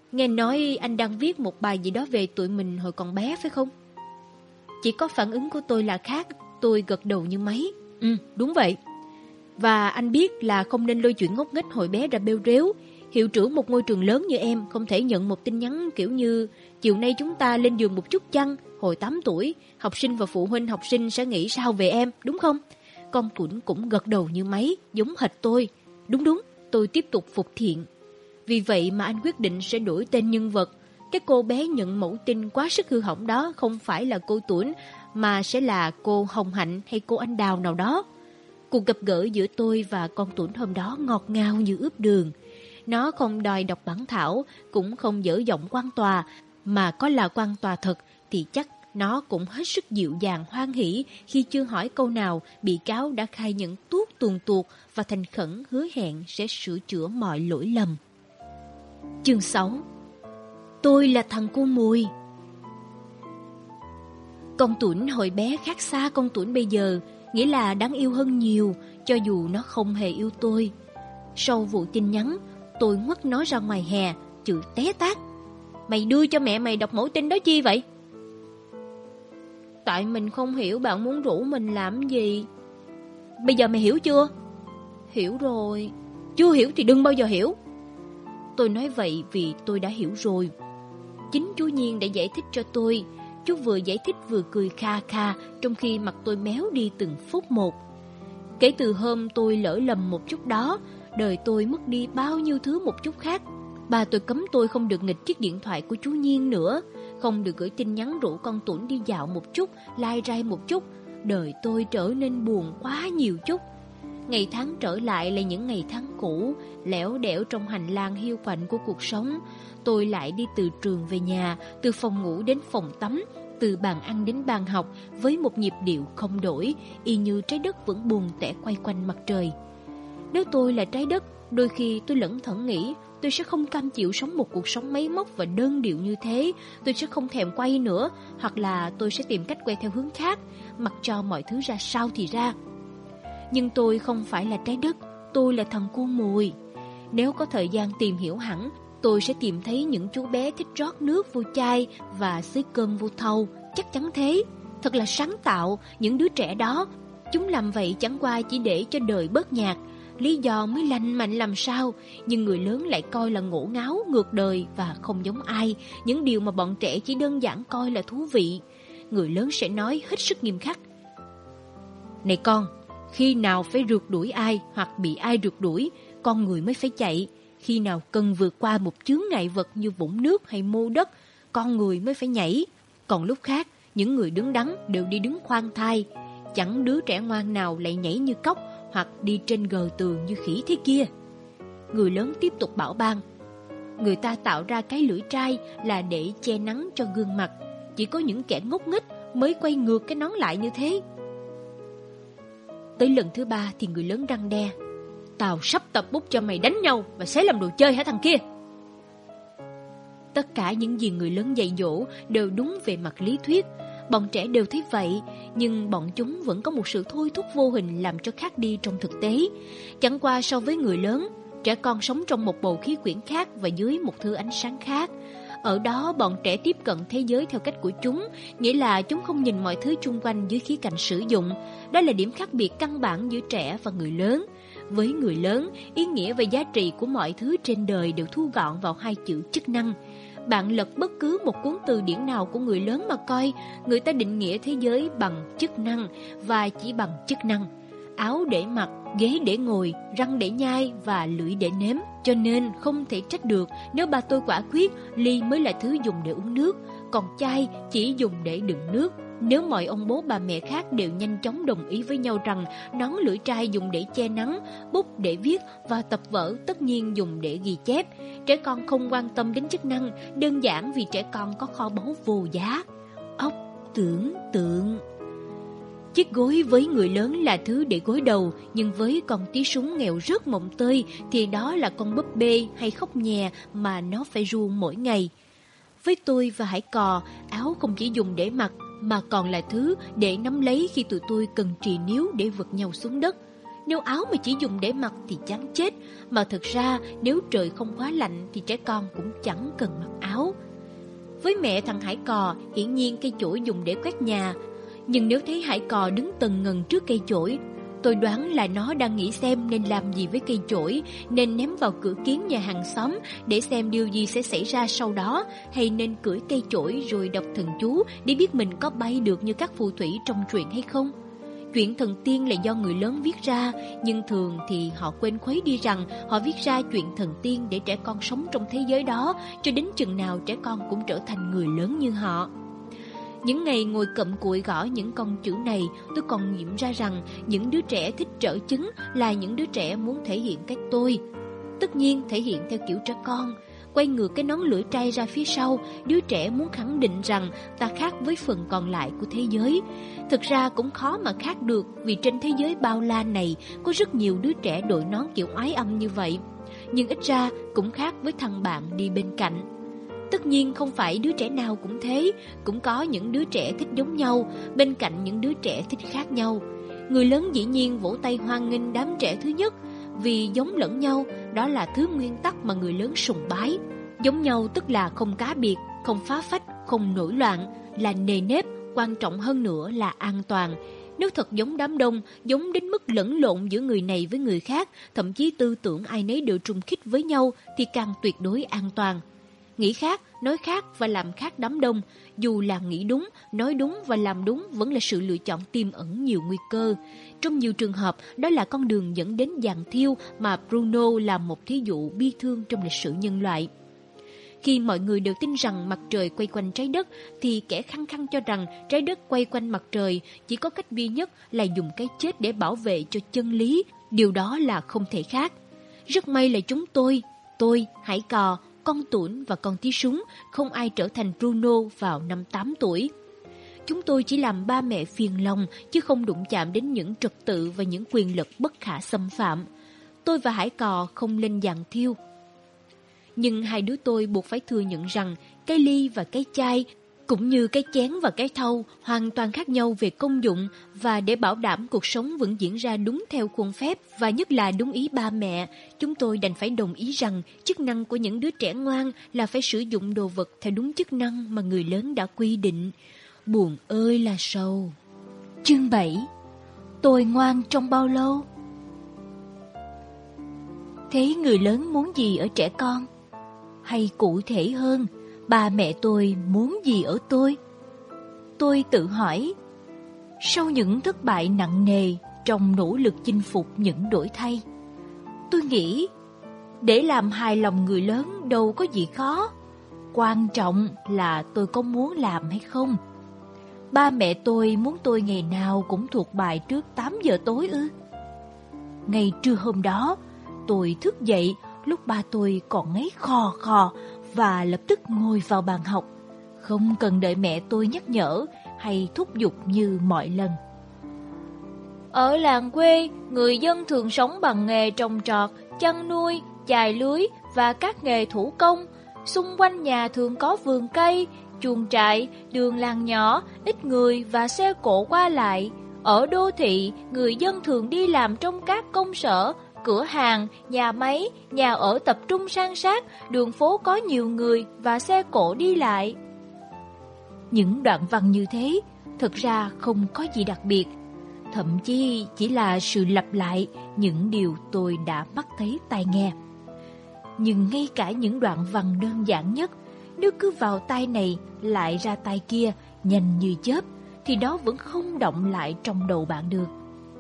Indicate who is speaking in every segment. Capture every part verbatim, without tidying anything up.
Speaker 1: Nghe nói anh đang viết một bài gì đó về tụi mình hồi còn bé phải không? Chỉ có phản ứng của tôi là khác. Tôi gật đầu như máy. Ừ, đúng vậy. Và anh biết là không nên lôi chuyện ngốc nghếch hồi bé ra bêu rếu. Hiệu trưởng một ngôi trường lớn như em không thể nhận một tin nhắn kiểu như chiều nay chúng ta lên giường một chút chăng, hồi tám tuổi, học sinh và phụ huynh học sinh sẽ nghĩ sao về em, đúng không? Con Tuấn cũng gật đầu như máy, giống hệt tôi. Đúng đúng, tôi tiếp tục phục thiện. Vì vậy mà anh quyết định sẽ đổi tên nhân vật. Cái cô bé nhận mẫu tin quá sức hư hỏng đó không phải là cô Tuấn, mà sẽ là cô Hồng Hạnh hay cô Anh Đào nào đó. Cuộc gặp gỡ giữa tôi và con Tuấn hôm đó ngọt ngào như ướp đường. Nó không đòi đọc bản thảo, cũng không dở giọng quan tòa, mà có là quan tòa thật thì chắc nó cũng hết sức dịu dàng hoan hỉ khi chưa hỏi câu nào, bị cáo đã khai nhận tuốt tuồn tuột và thành khẩn hứa hẹn sẽ sửa chữa mọi lỗi lầm. Chương sáu. Tôi là thằng cô mùi. Con Tuấn hồi bé khác xa con Tuấn bây giờ, nghĩa là đáng yêu hơn nhiều, cho dù nó không hề yêu tôi. Sau vụ tin nhắn, tôi ngoắt nó ra ngoài hè, chữ té tát. Mày đưa cho mẹ mày đọc mẫu tin đó chi vậy? Tại mình không hiểu bạn muốn rủ mình làm gì. Bây giờ mày hiểu chưa? Hiểu rồi. Chưa hiểu thì đừng bao giờ hiểu. Tôi nói vậy vì tôi đã hiểu rồi. Chính chú Nhiên đã giải thích cho tôi. Chú vừa giải thích vừa cười kha kha, trong khi mặt tôi méo đi từng phút một. Kể từ hôm tôi lỡ lầm một chút đó, đời tôi mất đi bao nhiêu thứ một chút khác. Bà tôi cấm tôi không được nghịch chiếc điện thoại của chú Nhiên nữa, không được gửi tin nhắn rủ con Tuấn đi dạo một chút, lai rai một chút. Đời tôi trở nên buồn quá nhiều chút. Ngày tháng trở lại là những ngày tháng cũ, lẻo đẻo trong hành lang hiu quạnh của cuộc sống. Tôi lại đi từ trường về nhà, từ phòng ngủ đến phòng tắm, từ bàn ăn đến bàn học, với một nhịp điệu không đổi, y như trái đất vẫn buồn tẻ quay quanh mặt trời. Nếu tôi là trái đất, đôi khi tôi lẩn thẩn nghĩ tôi sẽ không cam chịu sống một cuộc sống máy móc và đơn điệu như thế. Tôi sẽ không thèm quay nữa, hoặc là tôi sẽ tìm cách quay theo hướng khác, mặc cho mọi thứ ra sao thì ra. Nhưng tôi không phải là trái đất, tôi là thằng cu mùi. Nếu có thời gian tìm hiểu hẳn, tôi sẽ tìm thấy những chú bé thích rót nước vô chai và xới cơm vô thau, chắc chắn thế. Thật là sáng tạo, những đứa trẻ đó. Chúng làm vậy chẳng qua chỉ để cho đời bớt nhạt. Lý do mới lành mạnh làm sao, nhưng người lớn lại coi là ngổ ngáo, ngược đời và không giống ai. Những điều mà bọn trẻ chỉ đơn giản coi là thú vị. Người lớn sẽ nói hết sức nghiêm khắc: này con, khi nào phải rượt đuổi ai hoặc bị ai rượt đuổi, con người mới phải chạy. Khi nào cần vượt qua một chướng ngại vật như vũng nước hay mô đất, con người mới phải nhảy. Còn lúc khác, những người đứng đắn đều đi đứng khoan thai. Chẳng đứa trẻ ngoan nào lại nhảy như cóc hoặc đi trên gờ tường như khỉ thế kia. Người lớn tiếp tục bảo ban: người ta tạo ra cái lưỡi trai là để che nắng cho gương mặt. Chỉ có những kẻ ngốc nghếch mới quay ngược cái nón lại như thế. Tới lần thứ ba thì người lớn răn đe: tao sắp tập bút cho mày đánh nhau và xé làm đồ chơi hả thằng kia? Tất cả những gì người lớn dạy dỗ đều đúng về mặt lý thuyết. Bọn trẻ đều thấy vậy, nhưng bọn chúng vẫn có một sự thôi thúc vô hình làm cho khác đi trong thực tế. Chẳng qua so với người lớn, trẻ con sống trong một bầu khí quyển khác và dưới một thứ ánh sáng khác. Ở đó bọn trẻ tiếp cận thế giới theo cách của chúng, nghĩa là chúng không nhìn mọi thứ chung quanh dưới khía cạnh sử dụng. Đó là điểm khác biệt căn bản giữa trẻ và người lớn. Với người lớn, ý nghĩa và giá trị của mọi thứ trên đời đều thu gọn vào hai chữ chức năng. Bạn lật bất cứ một cuốn từ điển nào của người lớn mà coi, người ta định nghĩa thế giới bằng chức năng và chỉ bằng chức năng. Áo để mặc, ghế để ngồi, răng để nhai và lưỡi để nếm. Cho nên không thể trách được nếu bà tôi quả quyết ly mới là thứ dùng để uống nước, còn chai chỉ dùng để đựng nước. Nếu mọi ông bố bà mẹ khác đều nhanh chóng đồng ý với nhau rằng nón lưỡi trai dùng để che nắng, bút để viết và tập vở tất nhiên dùng để ghi chép, trẻ con không quan tâm đến chức năng, đơn giản vì trẻ con có kho báu vô giá. Óc tưởng tượng. Chiếc gối với người lớn là thứ để gối đầu, nhưng với con tí súng nghèo rớt mồng tơi thì đó là con búp bê hay khóc nhè mà nó phải ru mỗi ngày. Với tôi và Hải Cò, áo không chỉ dùng để mặc mà còn là thứ để nắm lấy khi tụi tôi cần trì níu để vật nhau xuống đất. Nếu áo mà chỉ dùng để mặc thì chán chết, mà thực ra nếu trời không quá lạnh thì trẻ con cũng chẳng cần mặc áo. Với mẹ thằng Hải Cò, hiển nhiên cây chổi dùng để quét nhà, nhưng nếu thấy Hải Cò đứng tần ngần trước cây chổi, tôi đoán là nó đang nghĩ xem nên làm gì với cây chổi, nên ném vào cửa kiến nhà hàng xóm để xem điều gì sẽ xảy ra sau đó, hay nên cưỡi cây chổi rồi đọc thần chú để biết mình có bay được như các phù thủy trong truyện hay không. Chuyện thần tiên là do người lớn viết ra, nhưng thường thì họ quên khuấy đi rằng họ viết ra chuyện thần tiên để trẻ con sống trong thế giới đó, cho đến chừng nào trẻ con cũng trở thành người lớn như họ. Những ngày ngồi cặm cụi gõ những con chữ này, tôi còn nghiệm ra rằng những đứa trẻ thích trở chứng là những đứa trẻ muốn thể hiện cách tôi. Tất nhiên thể hiện theo kiểu trẻ con. Quay ngược cái nón lưỡi trai ra phía sau, đứa trẻ muốn khẳng định rằng ta khác với phần còn lại của thế giới. Thực ra cũng khó mà khác được, vì trên thế giới bao la này có rất nhiều đứa trẻ đội nón kiểu oái âm như vậy. Nhưng ít ra cũng khác với thằng bạn đi bên cạnh. Tất nhiên không phải đứa trẻ nào cũng thế, cũng có những đứa trẻ thích giống nhau, bên cạnh những đứa trẻ thích khác nhau. Người lớn dĩ nhiên vỗ tay hoan nghênh đám trẻ thứ nhất, vì giống lẫn nhau, đó là thứ nguyên tắc mà người lớn sùng bái. Giống nhau tức là không cá biệt, không phá phách, không nổi loạn, là nề nếp, quan trọng hơn nữa là an toàn. Nếu thật giống đám đông, giống đến mức lẫn lộn giữa người này với người khác, thậm chí tư tưởng ai nấy đều trùng khít với nhau, thì càng tuyệt đối an toàn. Nghĩ khác, nói khác và làm khác đám đông, dù là nghĩ đúng, nói đúng và làm đúng vẫn là sự lựa chọn tiềm ẩn nhiều nguy cơ. Trong nhiều trường hợp, đó là con đường dẫn đến giàn thiêu mà Bruno là một thí dụ bi thương trong lịch sử nhân loại. Khi mọi người đều tin rằng mặt trời quay quanh trái đất, thì kẻ khăng khăng cho rằng trái đất quay quanh mặt trời chỉ có cách duy nhất là dùng cái chết để bảo vệ cho chân lý. Điều đó là không thể khác. Rất may là chúng tôi, tôi, Hải Cò, con Tuổn và con Tí Súng không ai trở thành Bruno vào năm tám tuổi. Chúng tôi chỉ làm ba mẹ phiền lòng, chứ không đụng chạm đến những trật tự và những quyền lực bất khả xâm phạm. Tôi và Hải Cò không lên giàn thiêu. Nhưng hai đứa tôi buộc phải thừa nhận rằng cái ly và cái chai, cũng như cái chén và cái thau, hoàn toàn khác nhau về công dụng, và để bảo đảm cuộc sống vẫn diễn ra đúng theo khuôn phép và nhất là đúng ý ba mẹ, chúng tôi đành phải đồng ý rằng chức năng của những đứa trẻ ngoan là phải sử dụng đồ vật theo đúng chức năng mà người lớn đã quy định. Buồn ơi là sầu. Chương bảy. Tôi ngoan trong bao lâu? Thế người lớn muốn gì ở trẻ con? Hay cụ thể hơn, ba mẹ tôi muốn gì ở tôi? Tôi tự hỏi. Sau những thất bại nặng nề trong nỗ lực chinh phục những đổi thay, tôi nghĩ để làm hài lòng người lớn đâu có gì khó. Quan trọng là tôi có muốn làm hay không. Ba mẹ tôi muốn tôi ngày nào cũng thuộc bài trước tám giờ tối ư? Ngày trưa hôm đó, tôi thức dậy lúc ba tôi còn ngáy khò khò và lập tức ngồi vào bàn học, không cần đợi mẹ tôi nhắc nhở hay thúc giục như mọi lần. Ở làng quê, người dân thường sống bằng nghề trồng trọt, chăn nuôi, chài lưới và các nghề thủ công. Xung quanh nhà thường có vườn cây, chuồng trại, đường làng nhỏ, ít người và xe cộ qua lại. Ở đô thị, người dân thường đi làm trong các công sở, cửa hàng, nhà máy, nhà ở tập trung san sát, đường phố có nhiều người và xe cộ đi lại. Những đoạn văn như thế thực ra không có gì đặc biệt, thậm chí chỉ là sự lặp lại những điều tôi đã mắt thấy tai nghe. Nhưng ngay cả những đoạn văn đơn giản nhất, nếu cứ vào tai này lại ra tai kia nhanh như chớp, thì đó vẫn không động lại trong đầu bạn được.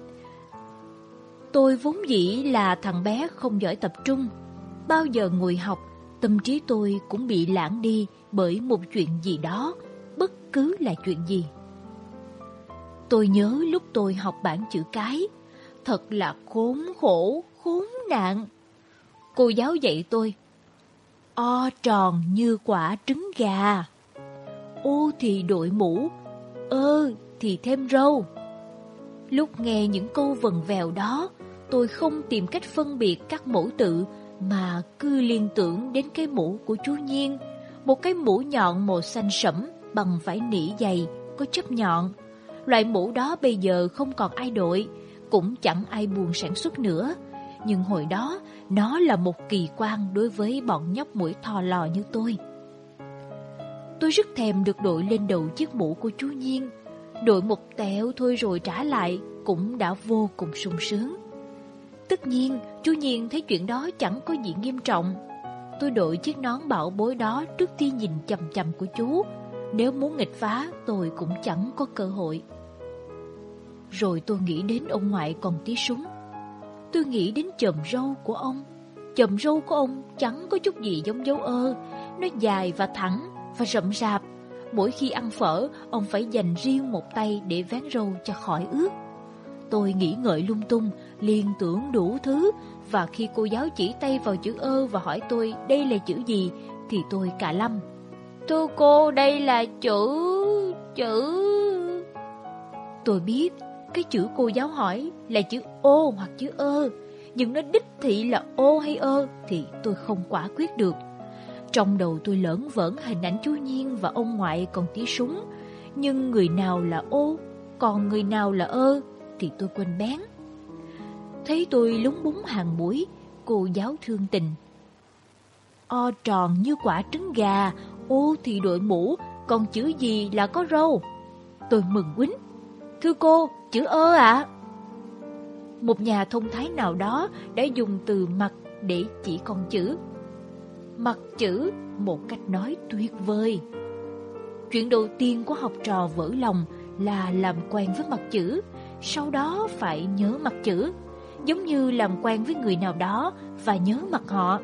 Speaker 1: Tôi vốn dĩ là thằng bé không giỏi tập trung. Bao giờ ngồi học, tâm trí tôi cũng bị lãng đi bởi một chuyện gì đó, bất cứ là chuyện gì. Tôi nhớ lúc tôi học bảng chữ cái, thật là khốn khổ, khốn nạn. Cô giáo dạy tôi: O tròn như quả trứng gà, U thì đội mũ, Ơ thì thêm râu. Lúc nghe những câu vần vèo đó, tôi không tìm cách phân biệt các mẫu tự, mà cứ liên tưởng đến cái mũ của chú Nhiên, một cái mũ nhọn màu xanh sẫm bằng vải nỉ dày, có chớp nhọn. Loại mũ đó bây giờ không còn ai đội, cũng chẳng ai buồn sản xuất nữa. Nhưng hồi đó, nó là một kỳ quan đối với bọn nhóc mũi thò lò như tôi. Tôi rất thèm được đội lên đầu chiếc mũ của chú Nhiên. Đội một tẹo thôi rồi trả lại cũng đã vô cùng sung sướng. Tất nhiên, chú Nhiên thấy chuyện đó chẳng có gì nghiêm trọng. Tôi đội chiếc nón bảo bối đó trước tia nhìn chằm chằm của chú. Nếu muốn nghịch phá, tôi cũng chẳng có cơ hội. Rồi tôi nghĩ đến ông ngoại còn tí súng. Tôi nghĩ đến chòm râu của ông. Chòm râu của ông chẳng có chút gì giống dấu ơ. Nó dài và thẳng và rậm rạp. Mỗi khi ăn phở, ông phải dành riêng một tay để vén râu cho khỏi ướt. Tôi nghĩ ngợi lung tung, liên tưởng đủ thứ. Và khi cô giáo chỉ tay vào chữ ơ và hỏi tôi đây là chữ gì, thì tôi cà lâm. Thưa cô, đây là chữ... chữ... Tôi biết cái chữ cô giáo hỏi là chữ ô hoặc chữ ơ, nhưng nó đích thị là ô hay ơ thì tôi không quả quyết được. Trong đầu tôi lởn vởn hình ảnh chú Nhiên và ông ngoại còn tí súng, nhưng người nào là ô, còn người nào là ơ thì tôi quên bén. Thấy tôi lúng búng hàng mũi, cô giáo thương tình. O tròn như quả trứng gà, ô thì đội mũ, còn chữ gì là có râu? Tôi mừng quýnh. Thưa cô, chữ ơ ạ. À? Một nhà thông thái nào đó đã dùng từ mặt để chỉ con chữ. Mặt chữ, một cách nói tuyệt vời. Chuyện đầu tiên của học trò vỡ lòng là làm quen với mặt chữ, sau đó phải nhớ mặt chữ, giống như làm quen với người nào đó và nhớ mặt họ.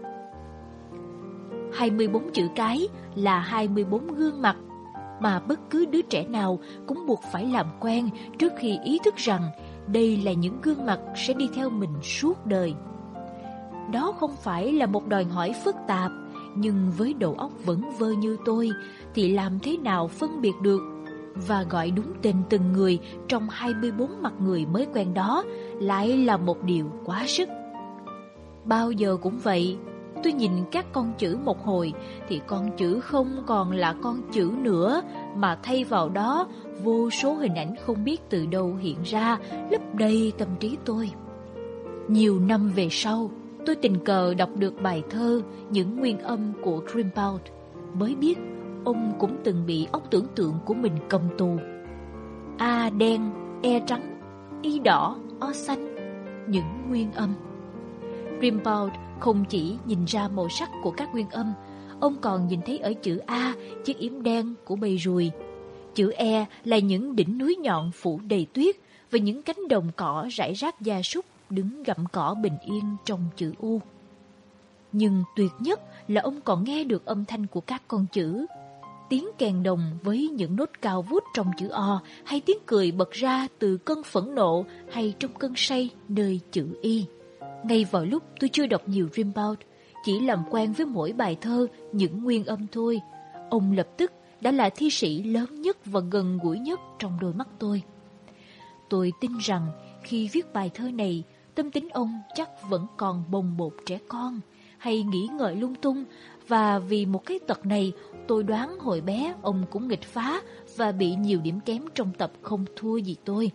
Speaker 1: hai mươi bốn chữ cái là hai mươi bốn gương mặt mà bất cứ đứa trẻ nào cũng buộc phải làm quen trước khi ý thức rằng đây là những gương mặt sẽ đi theo mình suốt đời. Đó không phải là một đòi hỏi phức tạp, nhưng với đầu óc vẩn vơ như tôi thì làm thế nào phân biệt được và gọi đúng tên từng người trong hai mươi bốn mặt người mới quen đó lại là một điều quá sức. Bao giờ cũng vậy, tôi nhìn các con chữ một hồi thì con chữ không còn là con chữ nữa, mà thay vào đó vô số hình ảnh không biết từ đâu hiện ra, lấp đầy tâm trí tôi. Nhiều năm về sau, tôi tình cờ đọc được bài thơ Những nguyên âm của Rimbaud, mới biết ông cũng từng bị óc tưởng tượng của mình cầm tù. A đen, E trắng, Y đỏ, O xanh, những nguyên âm. Rimbaud không chỉ nhìn ra màu sắc của các nguyên âm, ông còn nhìn thấy ở chữ A chiếc yếm đen của bầy ruồi, chữ E là những đỉnh núi nhọn phủ đầy tuyết và những cánh đồng cỏ rải rác gia súc đứng gặm cỏ bình yên trong chữ U. Nhưng tuyệt nhất là ông còn nghe được âm thanh của các con chữ, tiếng kèn đồng với những nốt cao vút trong chữ O, hay tiếng cười bật ra từ cơn phẫn nộ hay trong cơn say nơi chữ Y. Ngay vào lúc tôi chưa đọc nhiều Rimbaud, chỉ làm quen với mỗi bài thơ Những nguyên âm thôi, ông lập tức đã là thi sĩ lớn nhất và gần gũi nhất trong đôi mắt tôi. Tôi tin rằng khi viết bài thơ này, tâm tính ông chắc vẫn còn bồng bột trẻ con, hay nghĩ ngợi lung tung, và vì một cái tật này, tôi đoán hồi bé ông cũng nghịch phá và bị nhiều điểm kém trong tập không thua gì tôi.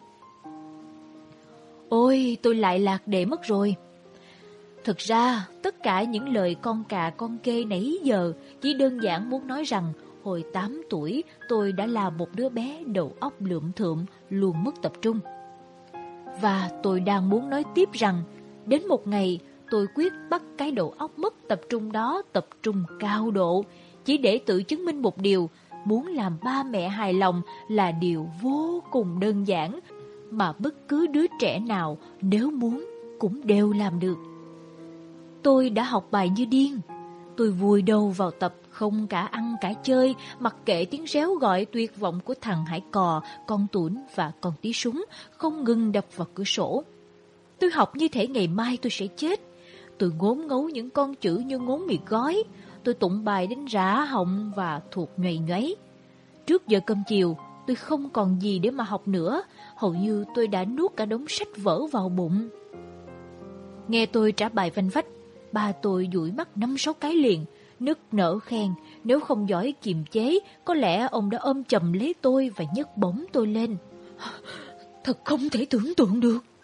Speaker 1: Ôi, tôi lại lạc đề mất rồi. Thực ra, tất cả những lời con cà con kê nãy giờ chỉ đơn giản muốn nói rằng hồi tám tuổi tôi đã là một đứa bé đầu óc lượm thượm, luôn mất tập trung. Và tôi đang muốn nói tiếp rằng đến một ngày tôi quyết bắt cái đầu óc mất tập trung đó tập trung cao độ, chỉ để tự chứng minh một điều: muốn làm ba mẹ hài lòng là điều vô cùng đơn giản mà bất cứ đứa trẻ nào nếu muốn cũng đều làm được. Tôi đã học bài như điên. Tôi vùi đầu vào tập, không cả ăn cả chơi, mặc kệ tiếng réo gọi tuyệt vọng của thằng Hải Cò, con Tủn và con Tí Súng không ngừng đập vào cửa sổ. Tôi học như thể ngày mai tôi sẽ chết. Tôi ngốn ngấu những con chữ như ngốn mì gói. Tôi tụng bài đến rã họng và thuộc nhoày nhoáy. Trước giờ cơm chiều, tôi không còn gì để mà học nữa. Hầu như tôi đã nuốt cả đống sách vở vào bụng. Nghe tôi trả bài vanh vách, ba tôi dụi mắt năm sáu cái liền, nức nở khen nếu không giỏi kiềm chế, có lẽ ông đã ôm chầm lấy tôi và nhấc bổng tôi lên. Thật không thể tưởng tượng được.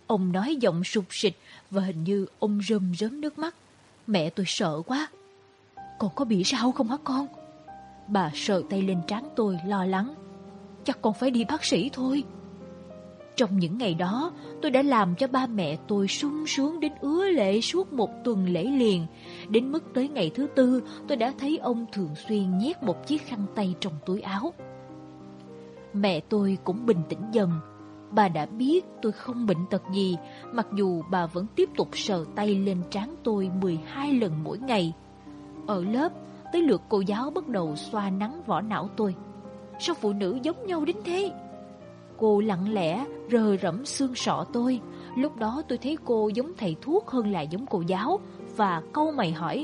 Speaker 1: Ông nói giọng sụt sịt và hình như ông rơm rớm nước mắt. Mẹ tôi sợ quá. Con có bị sao không hả con? Bà sờ tay lên trán tôi lo lắng. Chắc con phải đi bác sĩ thôi. Trong những ngày đó, tôi đã làm cho ba mẹ tôi sung sướng đến ứa lệ suốt một tuần lễ liền. Đến mức tới ngày thứ tư, tôi đã thấy ông thường xuyên nhét một chiếc khăn tay trong túi áo. Mẹ tôi cũng bình tĩnh dần. Bà đã biết tôi không bệnh tật gì, mặc dù bà vẫn tiếp tục sờ tay lên trán tôi mười hai lần mỗi ngày. Ở lớp, tới lượt cô giáo bắt đầu xoa nắn vỏ não tôi. Sao phụ nữ giống nhau đến thế? Cô lặng lẽ rờ rẫm xương sọ tôi. Lúc đó tôi thấy cô giống thầy thuốc hơn là giống cô giáo, và cau mày hỏi: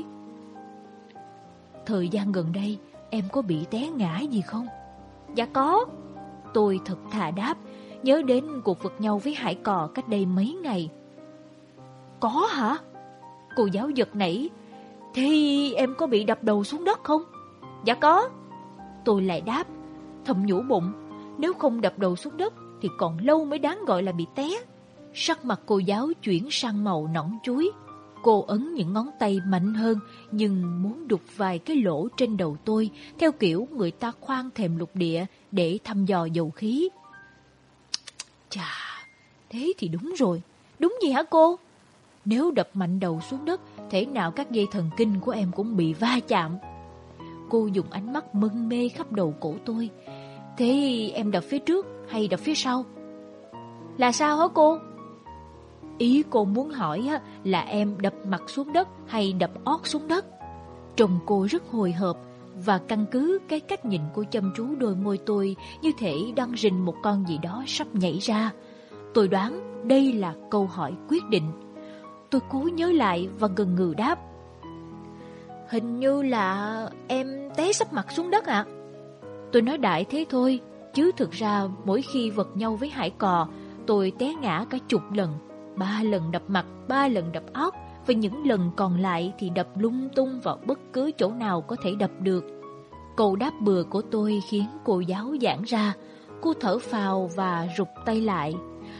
Speaker 1: Thời gian gần đây em có bị té ngã gì không? Dạ có. Tôi thật thà đáp, nhớ đến cuộc vật nhau với Hải Cò cách đây mấy ngày. Có hả? Cô giáo giật nảy. Thế em có bị đập đầu xuống đất không? Dạ có. Tôi lại đáp, thầm nhủ bụng, nếu không đập đầu xuống đất thì còn lâu mới đáng gọi là bị té. Sắc mặt cô giáo chuyển sang màu nõn chuối. Cô ấn những ngón tay mạnh hơn, nhưng muốn đục vài cái lỗ trên đầu tôi, theo kiểu người ta khoan thềm lục địa để thăm dò dầu khí. Chà, thế thì đúng rồi. Đúng gì hả cô? Nếu đập mạnh đầu xuống đất, thể nào các dây thần kinh của em cũng bị va chạm. Cô dùng ánh mắt mân mê khắp đầu cổ tôi. Thế em đập phía trước hay đập phía sau? Là sao hả cô? Ý cô muốn hỏi là em đập mặt xuống đất hay đập ót xuống đất. Trông cô rất hồi hộp, và căn cứ cái cách nhìn cô chăm chú đôi môi tôi, như thể đang rình một con gì đó sắp nhảy ra. Tôi đoán đây là câu hỏi quyết định. Tôi cố nhớ lại và ngần ngừ đáp: Hình như là em té sấp mặt xuống đất ạ. À? Tôi nói đại thế thôi, chứ thực ra mỗi khi vật nhau với Hải Cò, tôi té ngã cả chục lần. Ba lần đập mặt, ba lần đập ót, và những lần còn lại thì đập lung tung vào bất cứ chỗ nào có thể đập được. Câu đáp bừa của tôi khiến cô giáo giãn ra. Cô thở phào và rụt tay lại.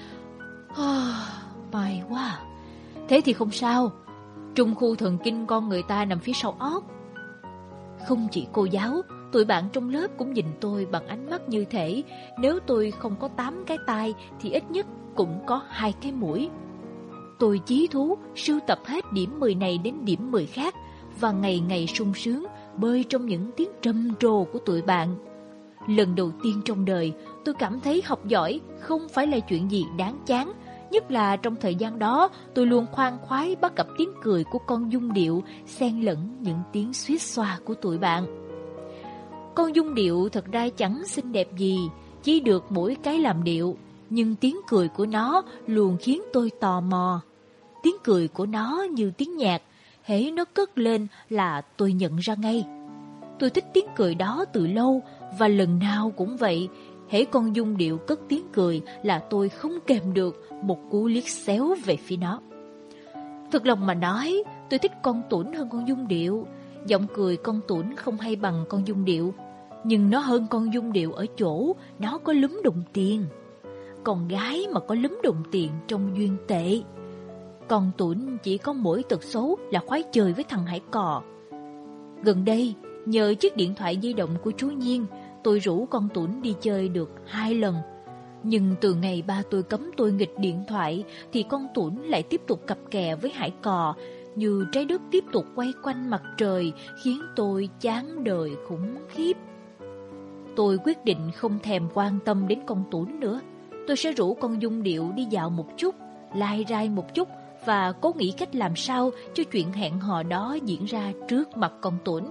Speaker 1: May quá. Thế thì không sao. Trung khu thần kinh con người ta nằm phía sau ót. Không chỉ cô giáo, tụi bạn trong lớp cũng nhìn tôi bằng ánh mắt như thể nếu tôi không có tám cái tai thì ít nhất cũng có hai cái mũi. Tôi chí thú sưu tập hết điểm mười này đến điểm mười khác, và ngày ngày sung sướng bơi trong những tiếng trầm trồ của tụi bạn. Lần đầu tiên trong đời, tôi cảm thấy học giỏi không phải là chuyện gì đáng chán. Nhất là trong thời gian đó, tôi luôn khoan khoái bắt gặp tiếng cười của con Dung Điệu xen lẫn những tiếng suýt xoa của tụi bạn. Con Dung Điệu thật ra chẳng xinh đẹp gì, chỉ được mỗi cái làm điệu, nhưng tiếng cười của nó luôn khiến tôi tò mò. Tiếng cười của nó như tiếng nhạc, hễ nó cất lên là tôi nhận ra ngay. Tôi thích tiếng cười đó từ lâu, và lần nào cũng vậy. Hễ con Dung Điệu cất tiếng cười là tôi không kèm được một cú liếc xéo về phía nó. Thực lòng mà nói, tôi thích con Tuấn hơn con Dung Điệu. Giọng cười con Tuấn không hay bằng con Dung Điệu, nhưng nó hơn con Dung Điệu ở chỗ nó có lúm đồng tiền. Con gái mà có lúm đồng tiền trông duyên tệ. Con Tuấn chỉ có mỗi tật xấu là khoái chơi với thằng Hải Cò. Gần đây, nhờ chiếc điện thoại di động của chú Nhiên, tôi rủ con Tuấn đi chơi được hai lần. Nhưng từ ngày ba tôi cấm tôi nghịch điện thoại, thì con Tuấn lại tiếp tục cặp kè với Hải Cò, như trái đất tiếp tục quay quanh mặt trời, khiến tôi chán đời khủng khiếp. Tôi quyết định không thèm quan tâm đến con Tuấn nữa. Tôi sẽ rủ con Dung Điệu đi dạo một chút, lai rai một chút, và cố nghĩ cách làm sao cho chuyện hẹn hò đó diễn ra trước mặt con Tuấn.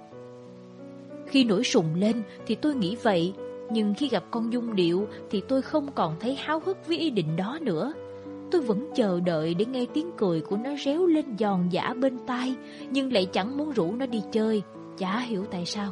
Speaker 1: Khi nổi sùng lên thì tôi nghĩ vậy, nhưng khi gặp con Dung Điệu thì tôi không còn thấy háo hức với ý định đó nữa. Tôi vẫn chờ đợi để nghe tiếng cười của nó réo lên giòn giã bên tai, nhưng lại chẳng muốn rủ nó đi chơi, chả hiểu tại sao.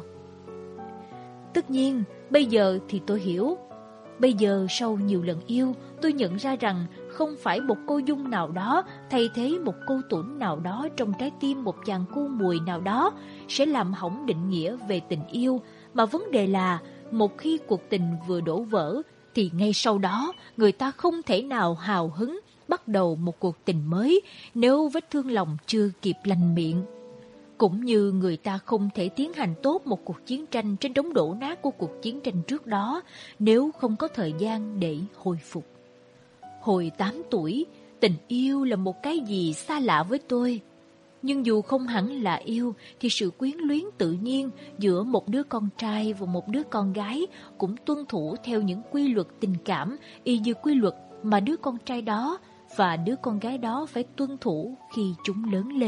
Speaker 1: Tất nhiên, bây giờ thì tôi hiểu. Bây giờ sau nhiều lần yêu, tôi nhận ra rằng không phải một cô Dung nào đó thay thế một cô Tuấn nào đó trong trái tim một chàng cu mùi nào đó sẽ làm hỏng định nghĩa về tình yêu, mà vấn đề là một khi cuộc tình vừa đổ vỡ thì ngay sau đó người ta không thể nào hào hứng bắt đầu một cuộc tình mới nếu vết thương lòng chưa kịp lành miệng. Cũng như người ta không thể tiến hành tốt một cuộc chiến tranh trên đống đổ nát của cuộc chiến tranh trước đó nếu không có thời gian để hồi phục. Hồi tám tuổi, tình yêu là một cái gì xa lạ với tôi. Nhưng dù không hẳn là yêu thì sự quyến luyến tự nhiên giữa một đứa con trai và một đứa con gái cũng tuân thủ theo những quy luật tình cảm y như quy luật mà đứa con trai đó và đứa con gái đó phải tuân thủ khi chúng lớn lên.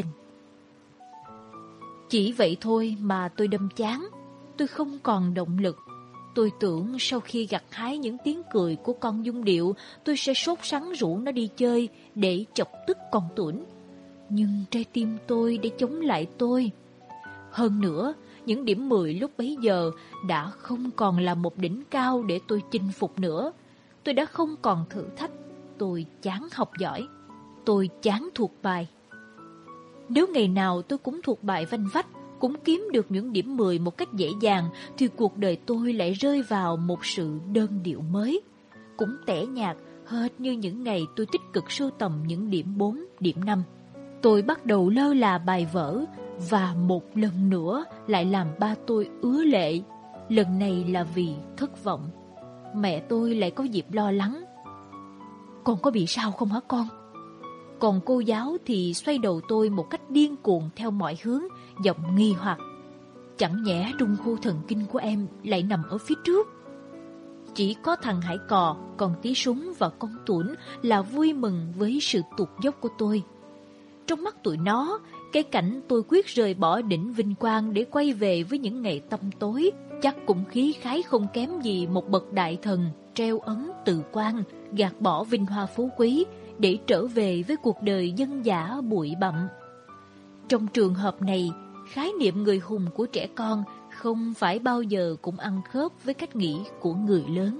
Speaker 1: Chỉ vậy thôi mà tôi đâm chán, tôi không còn động lực. Tôi tưởng sau khi gặt hái những tiếng cười của con Dung Điệu, tôi sẽ sốt sắng rủ nó đi chơi để chọc tức con Tuấn. Nhưng trái tim tôi để chống lại tôi. Hơn nữa, những điểm mười lúc bấy giờ đã không còn là một đỉnh cao để tôi chinh phục nữa. Tôi đã không còn thử thách, tôi chán học giỏi, tôi chán thuộc bài. Nếu ngày nào tôi cũng thuộc bài vanh vách, cũng kiếm được những điểm mười một cách dễ dàng, thì cuộc đời tôi lại rơi vào một sự đơn điệu mới. Cũng tẻ nhạt hệt như những ngày tôi tích cực sưu tầm những điểm bốn, điểm năm. Tôi bắt đầu lơ là bài vở, và một lần nữa lại làm ba tôi ứa lệ. Lần này là vì thất vọng. Mẹ tôi lại có dịp lo lắng. Con có bị sao không hả con? Còn cô giáo thì xoay đầu tôi một cách điên cuồng theo mọi hướng, giọng nghi hoặc. Chẳng nhẽ trung khu thần kinh của em lại nằm ở phía trước? Chỉ có thằng Hải Cò, còn Tí Súng và con Tuấn là vui mừng với sự tụt dốc của tôi. Trong mắt tụi nó, cái cảnh tôi quyết rời bỏ đỉnh vinh quang để quay về với những ngày tăm tối chắc cũng khí khái không kém gì một bậc đại thần treo ấn từ quan, gạt bỏ vinh hoa phú quý để trở về với cuộc đời dân dã bụi bặm. Trong trường hợp này, khái niệm người hùng của trẻ con không phải bao giờ cũng ăn khớp với cách nghĩ của người lớn.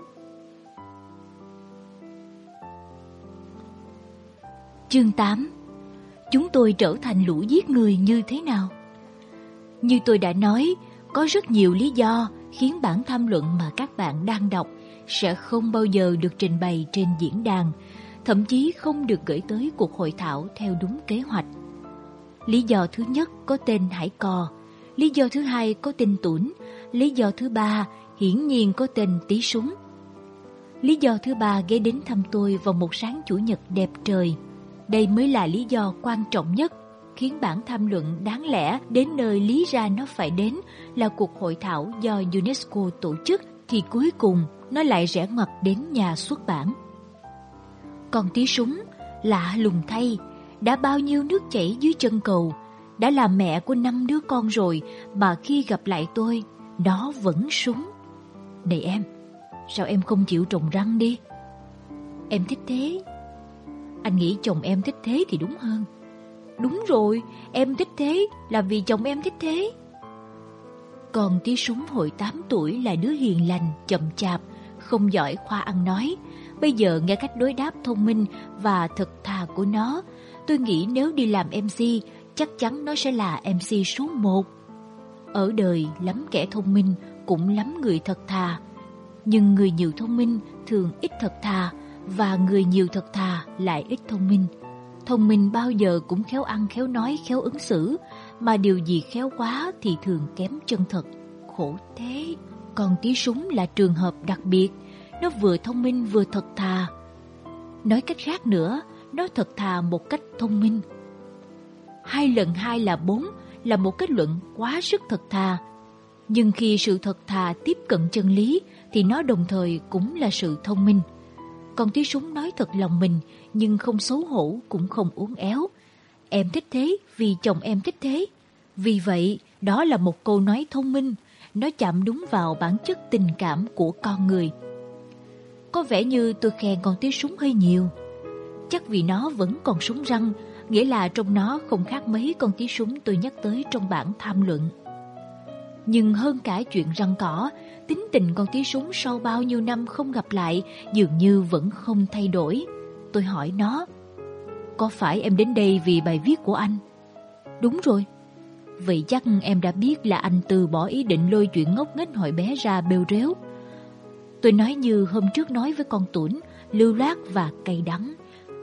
Speaker 1: Chương tám. Chúng tôi trở thành lũ giết người như thế nào? Như tôi đã nói, có rất nhiều lý do khiến bản tham luận mà các bạn đang đọc sẽ không bao giờ được trình bày trên diễn đàn, thậm chí không được gửi tới cuộc hội thảo theo đúng kế hoạch. Lý do thứ nhất có tên Hải Cò, lý do thứ hai có tên Tuấn, lý do thứ ba hiển nhiên có tên Tí Súng. Lý do thứ ba ghé đến thăm tôi vào một sáng Chủ nhật đẹp trời. Đây mới là lý do quan trọng nhất, khiến bản tham luận đáng lẽ đến nơi lý ra nó phải đến là cuộc hội thảo do UNESCO tổ chức, thì cuối cùng nó lại rẽ ngoặt đến nhà xuất bản. Còn Tí Súng, lạ lùng thay, đã bao nhiêu nước chảy dưới chân cầu, đã là mẹ của năm đứa con rồi mà khi gặp lại tôi, nó vẫn súng. Này em, sao em không chịu trồng răng đi? Em thích thế. Anh nghĩ chồng em thích thế thì đúng hơn. Đúng rồi, em thích thế là vì chồng em thích thế. Còn Tí Súng hồi tám tuổi là đứa hiền lành, chậm chạp, không giỏi khoa ăn nói. Bây giờ nghe cách đối đáp thông minh và thật thà của nó, tôi nghĩ nếu đi làm em xê, chắc chắn nó sẽ là em xê số một. Ở đời lắm kẻ thông minh, cũng lắm người thật thà. Nhưng người nhiều thông minh thường ít thật thà, và người nhiều thật thà lại ít thông minh. Thông minh bao giờ cũng khéo ăn, khéo nói, khéo ứng xử, mà điều gì khéo quá thì thường kém chân thật. Khổ thế. Còn Tí Súng là trường hợp đặc biệt. Nó vừa thông minh vừa thật thà. Nói cách khác nữa, nó thật thà một cách thông minh. Hai lần hai là bốn là một kết luận quá sức thật thà. Nhưng khi sự thật thà tiếp cận chân lý thì nó đồng thời cũng là sự thông minh. Còn Tí Súng nói thật lòng mình, nhưng không xấu hổ cũng không uốn éo. Em thích thế vì chồng em thích thế. Vì vậy, đó là một câu nói thông minh. Nó chạm đúng vào bản chất tình cảm của con người. Có vẻ như tôi khen con Tí Súng hơi nhiều. Chắc vì nó vẫn còn súng răng, nghĩa là trong nó không khác mấy con Tí Súng tôi nhắc tới trong bản tham luận. Nhưng hơn cả chuyện răng cỏ, tính tình con Tí Súng sau bao nhiêu năm không gặp lại dường như vẫn không thay đổi. Tôi hỏi nó, có phải em đến đây vì bài viết của anh? Đúng rồi. Vậy chắc em đã biết là anh từ bỏ ý định lôi chuyện ngốc nghếch hồi bé ra bêu rếu. Tôi nói như hôm trước nói với con Tuấn, lưu loát và cay đắng.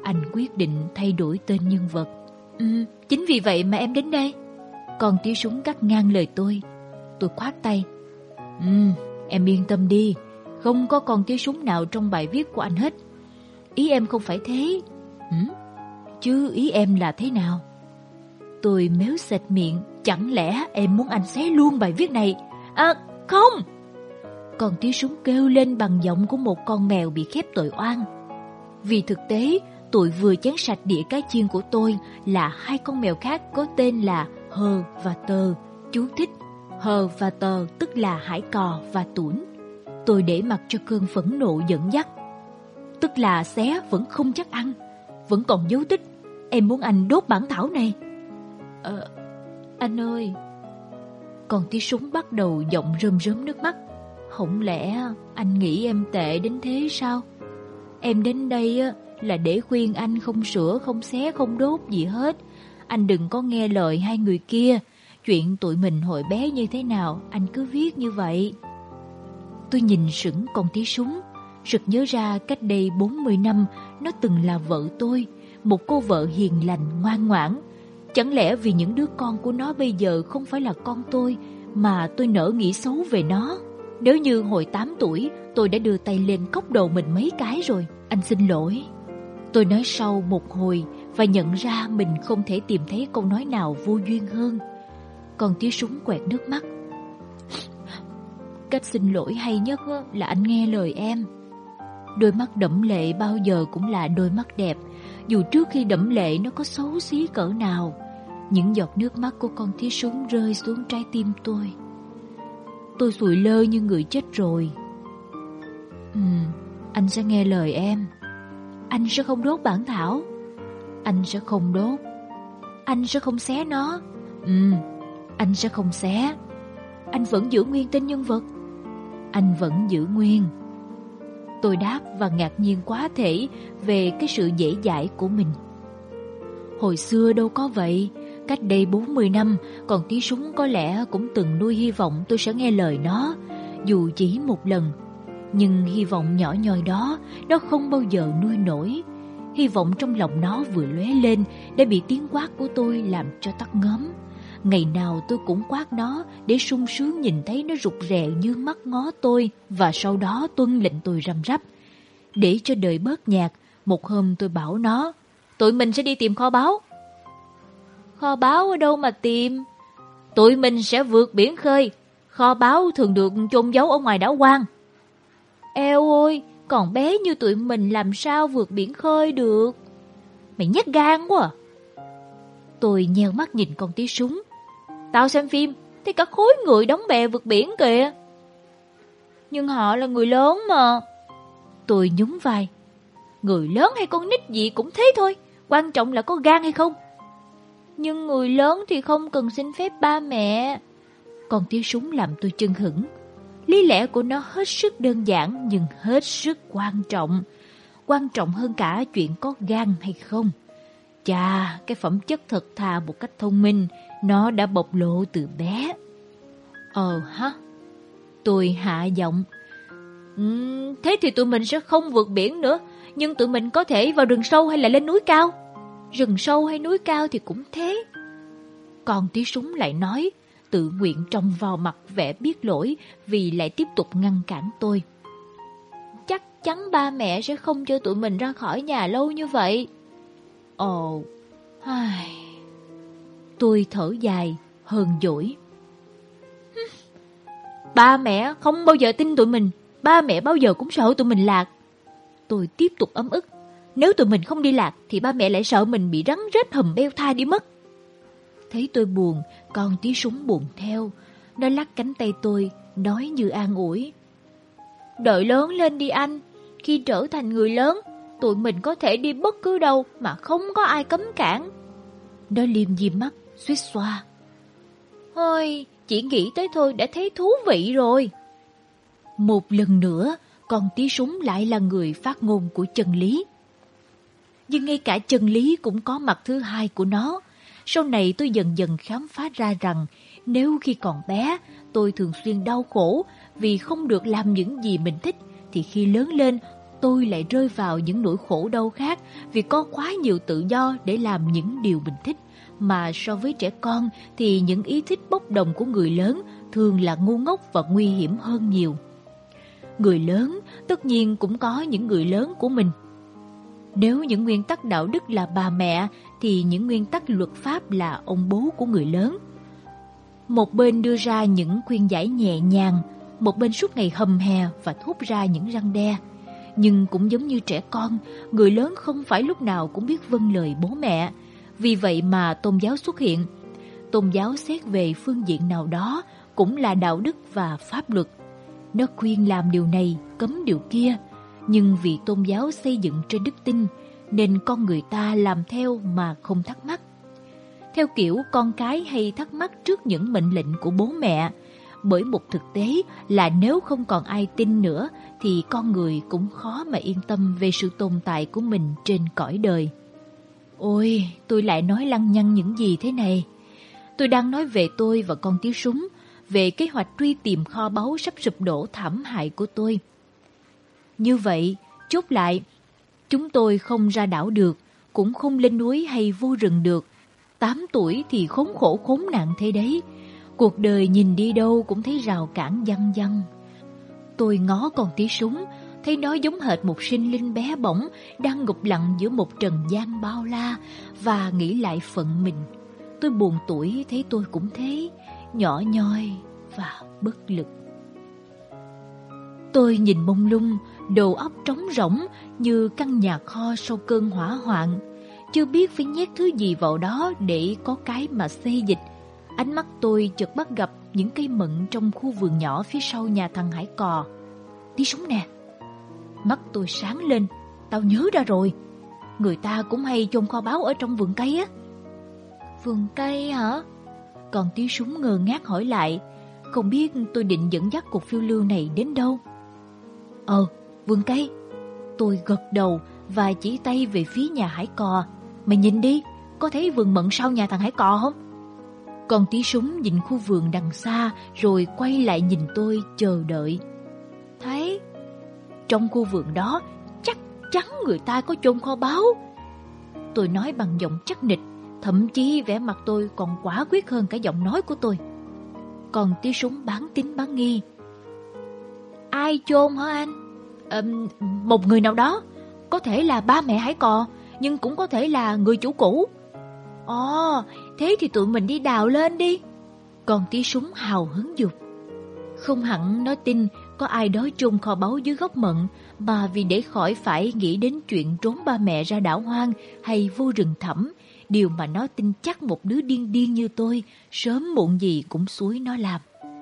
Speaker 1: Anh quyết định thay đổi tên nhân vật. Ừ, chính vì vậy mà em đến đây. Con tiếng súng cắt ngang lời tôi. Tôi khoát tay. Ừ, em yên tâm đi, không có con tiếng súng nào trong bài viết của anh hết. Ý em không phải thế. Ừ, chứ ý em là thế nào? Tôi méo sệt miệng. Chẳng lẽ em muốn anh xé luôn bài viết này? À, không! Con tiếng súng kêu lên bằng giọng của một con mèo bị khép tội oan. Vì thực tế, tụi vừa chén sạch đĩa cá chiên của tôi là hai con mèo khác có tên là Hờ và Tờ. Chú thích: Hờ và Tờ tức là Hải Cò và Tủn. Tôi để mặc cho cơn phẫn nộ dẫn dắt. Tức là xé vẫn không chắc ăn, vẫn còn dấu tích. Em muốn anh đốt bản thảo này. Ờ, anh ơi. Con tiếng súng bắt đầu giọng rơm rớm nước mắt. Không lẽ anh nghĩ em tệ đến thế sao? Em đến đây là để khuyên anh không sửa, không xé, không đốt gì hết. Anh đừng có nghe lời hai người kia. Chuyện tụi mình hồi bé như thế nào, anh cứ viết như vậy. Tôi nhìn sững con tiếng súng, sực nhớ ra cách đây bốn mươi năm nó từng là vợ tôi, một cô vợ hiền lành, ngoan ngoãn. Chẳng lẽ vì những đứa con của nó bây giờ không phải là con tôi mà tôi nỡ nghĩ xấu về nó? Nếu như hồi tám tuổi tôi đã đưa tay lên cốc đầu mình mấy cái rồi. Anh xin lỗi. Tôi nói sau một hồi và nhận ra mình không thể tìm thấy câu nói nào vô duyên hơn. Con tiếng súng quẹt nước mắt. Cách xin lỗi hay nhất là anh nghe lời em. Đôi mắt đẫm lệ bao giờ cũng là đôi mắt đẹp, dù trước khi đẫm lệ nó có xấu xí cỡ nào. Những giọt nước mắt của con tiếng súng rơi xuống trái tim tôi. Tôi sụi lơ như người chết rồi. Ừ, anh sẽ nghe lời em. Anh sẽ không đốt bản thảo. Anh sẽ không đốt. Anh sẽ không xé nó. Ừ, anh sẽ không xé. Anh vẫn giữ nguyên tên nhân vật. Anh vẫn giữ nguyên. Tôi đáp và ngạc nhiên quá thể về cái sự dễ dãi của mình. Hồi xưa đâu có vậy. Cách đây bốn mươi năm, còn tiếng súng có lẽ cũng từng nuôi hy vọng tôi sẽ nghe lời nó, dù chỉ một lần. Nhưng hy vọng nhỏ nhoi đó, nó không bao giờ nuôi nổi. Hy vọng trong lòng nó vừa lóe lên đã bị tiếng quát của tôi làm cho tắt ngóm. Ngày nào tôi cũng quát nó để sung sướng nhìn thấy nó rụt rè nhướng mắt ngó tôi, và sau đó tuân lệnh tôi răm rắp. Để cho đời bớt nhạt, một hôm tôi bảo nó, tụi mình sẽ đi tìm kho báu. Kho báu ở đâu mà tìm? Tụi mình sẽ vượt biển khơi. Kho báu thường được chôn giấu ở ngoài đảo Quan. Eo ôi, còn bé như tụi mình làm sao vượt biển khơi được? Mày nhát gan quá à. Tôi nheo mắt nhìn con tí súng. Tao xem phim, thấy cả khối người đóng bè vượt biển kìa. Nhưng họ là người lớn mà. Tôi nhún vai. Người lớn hay con nít gì cũng thế thôi, quan trọng là có gan hay không. Nhưng người lớn thì không cần xin phép ba mẹ. Con tiếng súng làm tôi chân hững. Lý lẽ của nó hết sức đơn giản nhưng hết sức quan trọng. Quan trọng hơn cả chuyện có gan hay không. Chà, cái phẩm chất thật thà một cách thông minh, nó đã bộc lộ từ bé. Ờ hả? Tôi hạ giọng. Uhm, thế thì tụi mình sẽ không vượt biển nữa. Nhưng tụi mình có thể vào rừng sâu hay là lên núi cao. Rừng sâu hay núi cao thì cũng thế. Còn tiếng súng lại nói, tự nguyện trông vào mặt vẻ biết lỗi vì lại tiếp tục ngăn cản tôi. Chắc chắn ba mẹ sẽ không cho tụi mình ra khỏi nhà lâu như vậy. Ồ, ai... Tôi thở dài, hờn dỗi. Ba mẹ không bao giờ tin tụi mình. Ba mẹ bao giờ cũng sợ tụi mình lạc. Tôi tiếp tục ấm ức. Nếu tụi mình không đi lạc thì ba mẹ lại sợ mình bị rắn rết hầm beo thai đi mất. Thấy tôi buồn, con tí súng buồn theo. Nó lắc cánh tay tôi, nói như an ủi. Đợi lớn lên đi anh. Khi trở thành người lớn, tụi mình có thể đi bất cứ đâu mà không có ai cấm cản. Nó liêm diêm mắt, suýt xoa. Thôi, chỉ nghĩ tới thôi đã thấy thú vị rồi. Một lần nữa, con tí súng lại là người phát ngôn của chân lý. Nhưng ngay cả chân lý cũng có mặt thứ hai của nó. Sau này tôi dần dần khám phá ra rằng nếu khi còn bé tôi thường xuyên đau khổ vì không được làm những gì mình thích, thì khi lớn lên tôi lại rơi vào những nỗi khổ đau khác vì có quá nhiều tự do để làm những điều mình thích, mà so với trẻ con thì những ý thích bốc đồng của người lớn thường là ngu ngốc và nguy hiểm hơn nhiều. Người lớn tất nhiên cũng có những người lớn của mình. Nếu những nguyên tắc đạo đức là bà mẹ thì những nguyên tắc luật pháp là ông bố của người lớn. Một bên đưa ra những khuyên giải nhẹ nhàng, một bên suốt ngày hầm hè và thốt ra những răn đe. Nhưng cũng giống như trẻ con, người lớn không phải lúc nào cũng biết vâng lời bố mẹ. Vì vậy mà tôn giáo xuất hiện. Tôn giáo xét về phương diện nào đó cũng là đạo đức và pháp luật. Nó khuyên làm điều này, cấm điều kia. Nhưng vì tôn giáo xây dựng trên đức tin, nên con người ta làm theo mà không thắc mắc. Theo kiểu con cái hay thắc mắc trước những mệnh lệnh của bố mẹ. Bởi một thực tế là nếu không còn ai tin nữa thì con người cũng khó mà yên tâm về sự tồn tại của mình trên cõi đời. Ôi, tôi lại nói lăng nhăng những gì thế này? Tôi đang nói về tôi và con tí súng, về kế hoạch truy tìm kho báu sắp sụp đổ thảm hại của tôi. Như vậy, chốt lại, chúng tôi không ra đảo được, cũng không lên núi hay vô rừng được. Tám tuổi thì khốn khổ khốn nạn thế đấy. Cuộc đời nhìn đi đâu cũng thấy rào cản văng văng. Tôi ngó con tí súng, thấy nó giống hệt một sinh linh bé bỏng đang ngụp lặn giữa một trần gian bao la, và nghĩ lại phận mình. Tôi buồn tủi thấy tôi cũng thế, nhỏ nhoi và bất lực. Tôi nhìn mông lung, đầu óc trống rỗng như căn nhà kho sau cơn hỏa hoạn. Chưa biết phải nhét thứ gì vào đó để có cái mà xê dịch. Ánh mắt tôi chợt bắt gặp những cây mận trong khu vườn nhỏ phía sau nhà thằng Hải Cò. Tí súng nè. Mắt tôi sáng lên. Tao nhớ ra rồi. Người ta cũng hay chôn kho báu ở trong vườn cây á. Vườn cây hả? Còn tí súng ngơ ngác hỏi lại. Không biết tôi định dẫn dắt cuộc phiêu lưu này đến đâu. Ờ, vườn cây. Tôi gật đầu và chỉ tay về phía nhà Hải Cò. Mày nhìn đi, có thấy vườn mận sau nhà thằng Hải Cò không? Còn tí súng nhìn khu vườn đằng xa rồi quay lại nhìn tôi chờ đợi. Thấy, trong khu vườn đó chắc chắn người ta có chôn kho báu. Tôi nói bằng giọng chắc nịch, thậm chí vẻ mặt tôi còn quả quyết hơn cả giọng nói của tôi. Còn tí súng bán tín bán nghi. Ai chôn hả anh? À, một người nào đó. Có thể là ba mẹ Hải Cò, nhưng cũng có thể là người chủ cũ. Ồ, thế thì tụi mình đi đào lên đi. Còn tí súng hào hứng dục. Không hẳn nó tin có ai đó chôn kho báu dưới gốc mận, mà vì để khỏi phải nghĩ đến chuyện trốn ba mẹ ra đảo hoang hay vô rừng thẳm, điều mà nó tin chắc một đứa điên điên như tôi sớm muộn gì cũng xúi nó làm.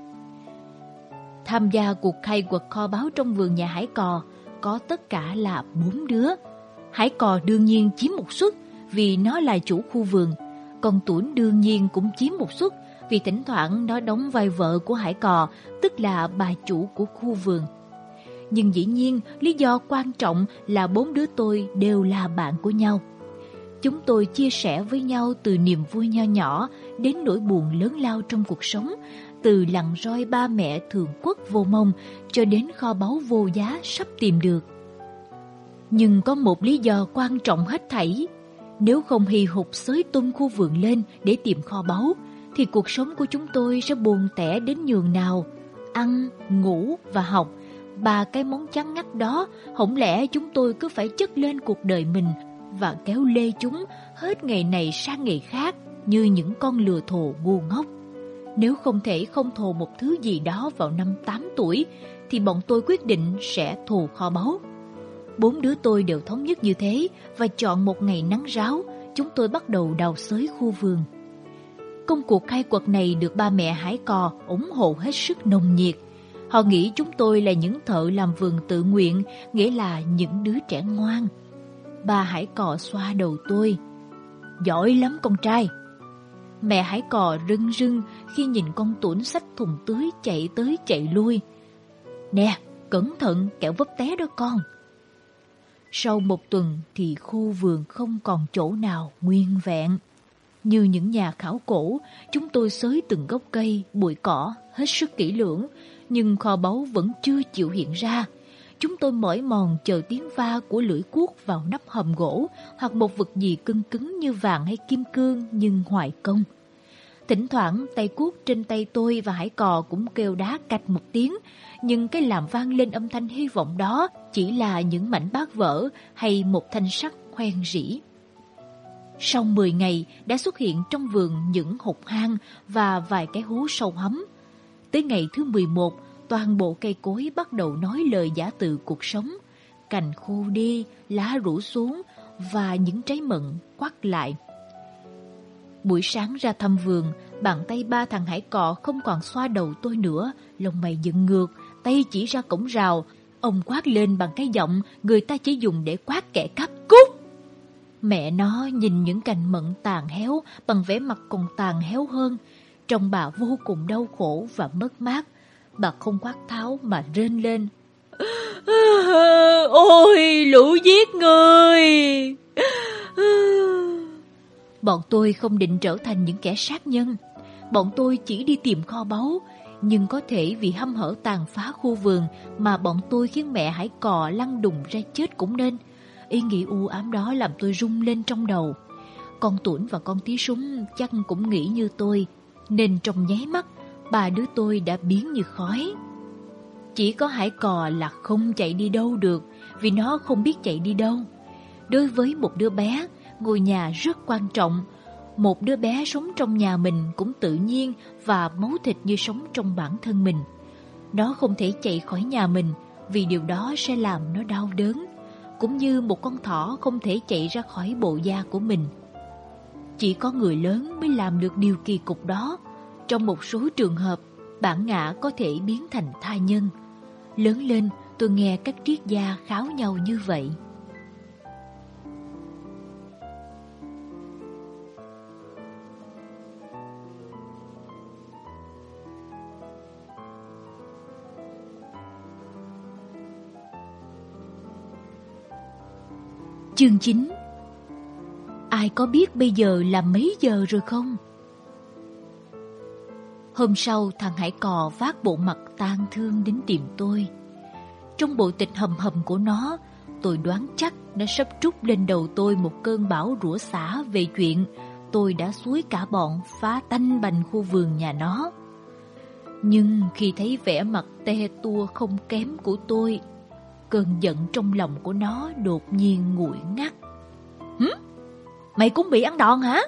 Speaker 1: Tham gia cuộc khai quật kho báu trong vườn nhà Hải Cò có tất cả là bốn đứa. Hải Cò đương nhiên chiếm một suất vì nó là chủ khu vườn. Con Tuấn đương nhiên cũng chiếm một suất vì thỉnh thoảng nó đóng vai vợ của Hải Cò, tức là bà chủ của khu vườn. Nhưng dĩ nhiên lý do quan trọng là bốn đứa tôi đều là bạn của nhau. Chúng tôi chia sẻ với nhau từ niềm vui nho nhỏ đến nỗi buồn lớn lao trong cuộc sống, từ lằn roi ba mẹ thường quất vô mông cho đến kho báu vô giá sắp tìm được. Nhưng có một lý do quan trọng hết thảy. Nếu không hì hục xới tung khu vườn lên để tìm kho báu, thì cuộc sống của chúng tôi sẽ buồn tẻ đến nhường nào. Ăn, ngủ và học, ba cái món chán ngắt đó, hổng lẽ chúng tôi cứ phải chất lên cuộc đời mình và kéo lê chúng hết ngày này sang ngày khác như những con lừa thồ ngu ngốc. Nếu không thể không thồ một thứ gì đó vào năm tám tuổi, thì bọn tôi quyết định sẽ thồ kho báu. Bốn đứa tôi đều thống nhất như thế, và chọn một ngày nắng ráo, chúng tôi bắt đầu đào xới khu vườn. Công cuộc khai quật này được ba mẹ Hải Cò ủng hộ hết sức nồng nhiệt. Họ nghĩ chúng tôi là những thợ làm vườn tự nguyện, nghĩa là những đứa trẻ ngoan. Bà Hải Cò xoa đầu tôi. Giỏi lắm con trai. Mẹ Hải Cò rưng rưng khi nhìn con Tuấn xách thùng tưới chạy tới chạy lui. Nè, cẩn thận kẻo vấp té đó con. Sau một tuần thì khu vườn không còn chỗ nào nguyên vẹn. Như những nhà khảo cổ, chúng tôi xới từng gốc cây, bụi cỏ hết sức kỹ lưỡng, nhưng kho báu vẫn chưa chịu hiện ra. chúng tôi mỏi mòn chờ tiếng va của lưỡi cuốc vào nắp hầm gỗ hoặc một vật gì cứng cứng như vàng hay kim cương nhưng hoài công. Thỉnh thoảng tay cuốc trên tay tôi và Hải Cò cũng kêu đá cạch một tiếng, nhưng cái làm vang lên âm thanh hy vọng đó chỉ là những mảnh bát vỡ hay một thanh sắt hoen rỉ. Sau mười ngày đã xuất hiện trong vườn những hột hang và vài cái hố sâu hấm. Tới ngày thứ mười một, toàn bộ cây cối bắt đầu nói lời giả từ cuộc sống. Cành khô đi, lá rủ xuống và những trái mận quắt lại. Buổi sáng ra thăm vườn, bàn tay ba thằng Hải Cò không còn xoa đầu tôi nữa, lông mày dựng ngược, tay chỉ ra cổng rào. Ông quát lên bằng cái giọng người ta chỉ dùng để quát kẻ cắp: cút! Mẹ nó nhìn những cành mận tàn héo bằng vẻ mặt còn tàn héo hơn. Trông bà vô cùng đau khổ và mất mát. Bà không quát tháo mà rên lên: ôi lũ giết người! Bọn tôi không định trở thành những kẻ sát nhân. Bọn tôi chỉ đi tìm kho báu. Nhưng có thể vì hăm hở tàn phá khu vườn mà bọn tôi khiến mẹ Hải Cò lăn đùng ra chết cũng nên. Ý nghĩ u ám đó làm tôi rung lên trong đầu. Con Tuấn và con Tí Súng chắc cũng nghĩ như tôi, nên trong nháy mắt ba đứa tôi đã biến như khói. Chỉ có Hải Cò là không chạy đi đâu được, vì nó không biết chạy đi đâu. Đối với một đứa bé, ngôi nhà rất quan trọng. Một đứa bé sống trong nhà mình cũng tự nhiên và máu thịt như sống trong bản thân mình. Nó không thể chạy khỏi nhà mình vì điều đó sẽ làm nó đau đớn, cũng như một con thỏ không thể chạy ra khỏi bộ da của mình. Chỉ có người lớn mới làm được điều kỳ cục đó. Trong một số trường hợp, bản ngã có thể biến thành tha nhân. Lớn lên, tôi nghe các triết gia kháo nhau như vậy. Chương chín. Ai có biết bây giờ là mấy giờ rồi không? Hôm sau, thằng Hải Cò vác bộ mặt tang thương đến tìm tôi. Trong bộ tịch hầm hầm của nó, tôi đoán chắc nó sắp trút lên đầu tôi một cơn bão rủa xả về chuyện tôi đã xúi cả bọn phá tanh bành khu vườn nhà nó. Nhưng khi thấy vẻ mặt te tua không kém của tôi, cơn giận trong lòng của nó đột nhiên nguội ngắt. Hử? Mày cũng bị ăn đòn hả?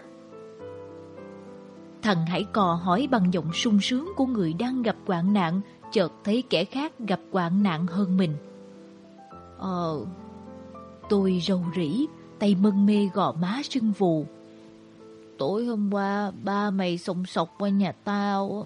Speaker 1: Thằng Hải Cò hỏi bằng giọng sung sướng của người đang gặp hoạn nạn, chợt thấy kẻ khác gặp hoạn nạn hơn mình. Ờ... Tôi rầu rĩ, tay mân mê gò má sưng vù. Tối hôm qua, ba mày xông xộc qua nhà tao.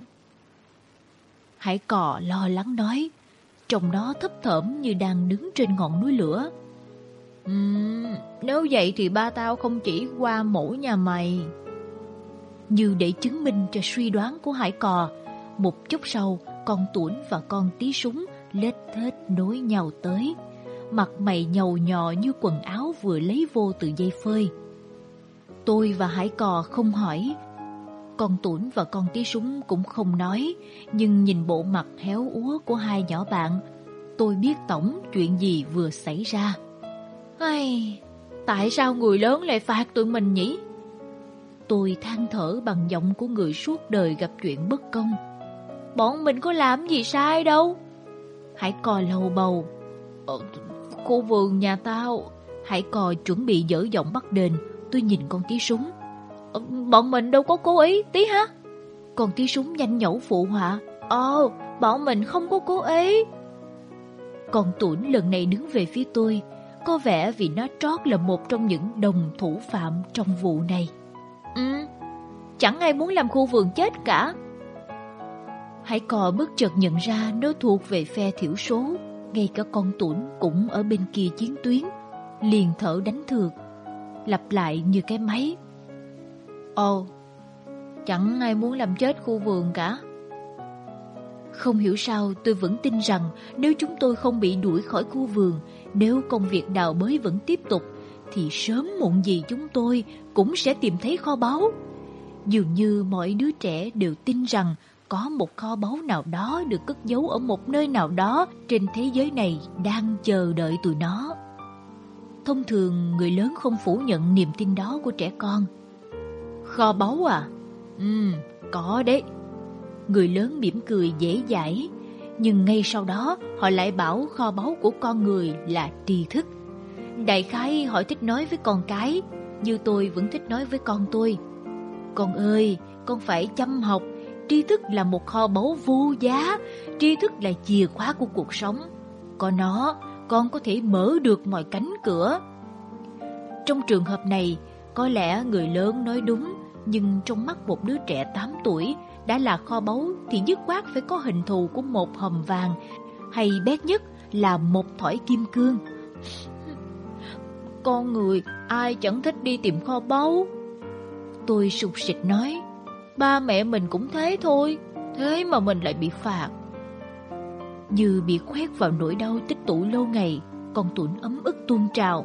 Speaker 1: Hải Cò lo lắng nói, trông nó thấp thởm như đang đứng trên ngọn núi lửa. Uhm, nếu vậy thì ba tao không chỉ qua mỗi nhà mày. Như để chứng minh cho suy đoán của Hải Cò, một chút sau, con Tuấn và con Tí Súng lết thết nối nhau tới. Mặt mày nhầu nhò như quần áo vừa lấy vô từ dây phơi. Tôi và Hải Cò không hỏi. Con Tuấn và con Tí Súng cũng không nói. Nhưng nhìn bộ mặt héo úa của hai nhỏ bạn, tôi biết tổng chuyện gì vừa xảy ra. Ai, tại sao người lớn lại phạt tụi mình nhỉ? Tôi than thở bằng giọng của người suốt đời gặp chuyện bất công. Bọn mình có làm gì sai đâu. Hải Cò lầu bầu. Ờ, khu vườn nhà tao. Hải Cò chuẩn bị dở giọng bắt đền. Tôi nhìn con Tí Súng. Ờ, bọn mình đâu có cố ý, Tí hả? Con Tí Súng nhanh nhẩu phụ họa. Ồ, bọn mình không có cố ý. Con Tuấn lần này đứng về phía tôi, có vẻ vì nó trót là một trong những đồng thủ phạm trong vụ này. Ừ, chẳng ai muốn làm khu vườn chết cả. Hải Cò bất chợt nhận ra nó thuộc về phe thiểu số. Ngay cả con Tuấn cũng ở bên kia chiến tuyến, liền thở đánh thược, lặp lại như cái máy. Ồ, chẳng ai muốn làm chết khu vườn cả. Không hiểu sao tôi vẫn tin rằng nếu chúng tôi không bị đuổi khỏi khu vườn, nếu công việc đào bới vẫn tiếp tục, thì sớm muộn gì chúng tôi cũng sẽ tìm thấy kho báu. Dường như mọi đứa trẻ đều tin rằng có một kho báu nào đó được cất giấu ở một nơi nào đó trên thế giới này đang chờ đợi tụi nó. Thông thường người lớn không phủ nhận niềm tin đó của trẻ con. Kho báu à? Ừ, có đấy. Người lớn mỉm cười dễ dãi, nhưng ngay sau đó họ lại bảo kho báu của con người là tri thức. Đại khái họ thích nói với con cái, như tôi vẫn thích nói với con tôi. Con ơi, con phải chăm học, tri thức là một kho báu vô giá, tri thức là chìa khóa của cuộc sống. Có nó, con có thể mở được mọi cánh cửa. Trong trường hợp này, có lẽ người lớn nói đúng, nhưng trong mắt một đứa trẻ tám tuổi, đã là kho báu thì dứt khoát phải có hình thù của một hòm vàng, hay bét nhất là một thỏi kim cương. Con người ai chẳng thích đi tìm kho báu. Tôi sụt sịt nói, ba mẹ mình cũng thế thôi, thế mà mình lại bị phạt. Như bị khoét vào nỗi đau tích tụ lâu ngày, con Tuấn ấm ức tuôn trào.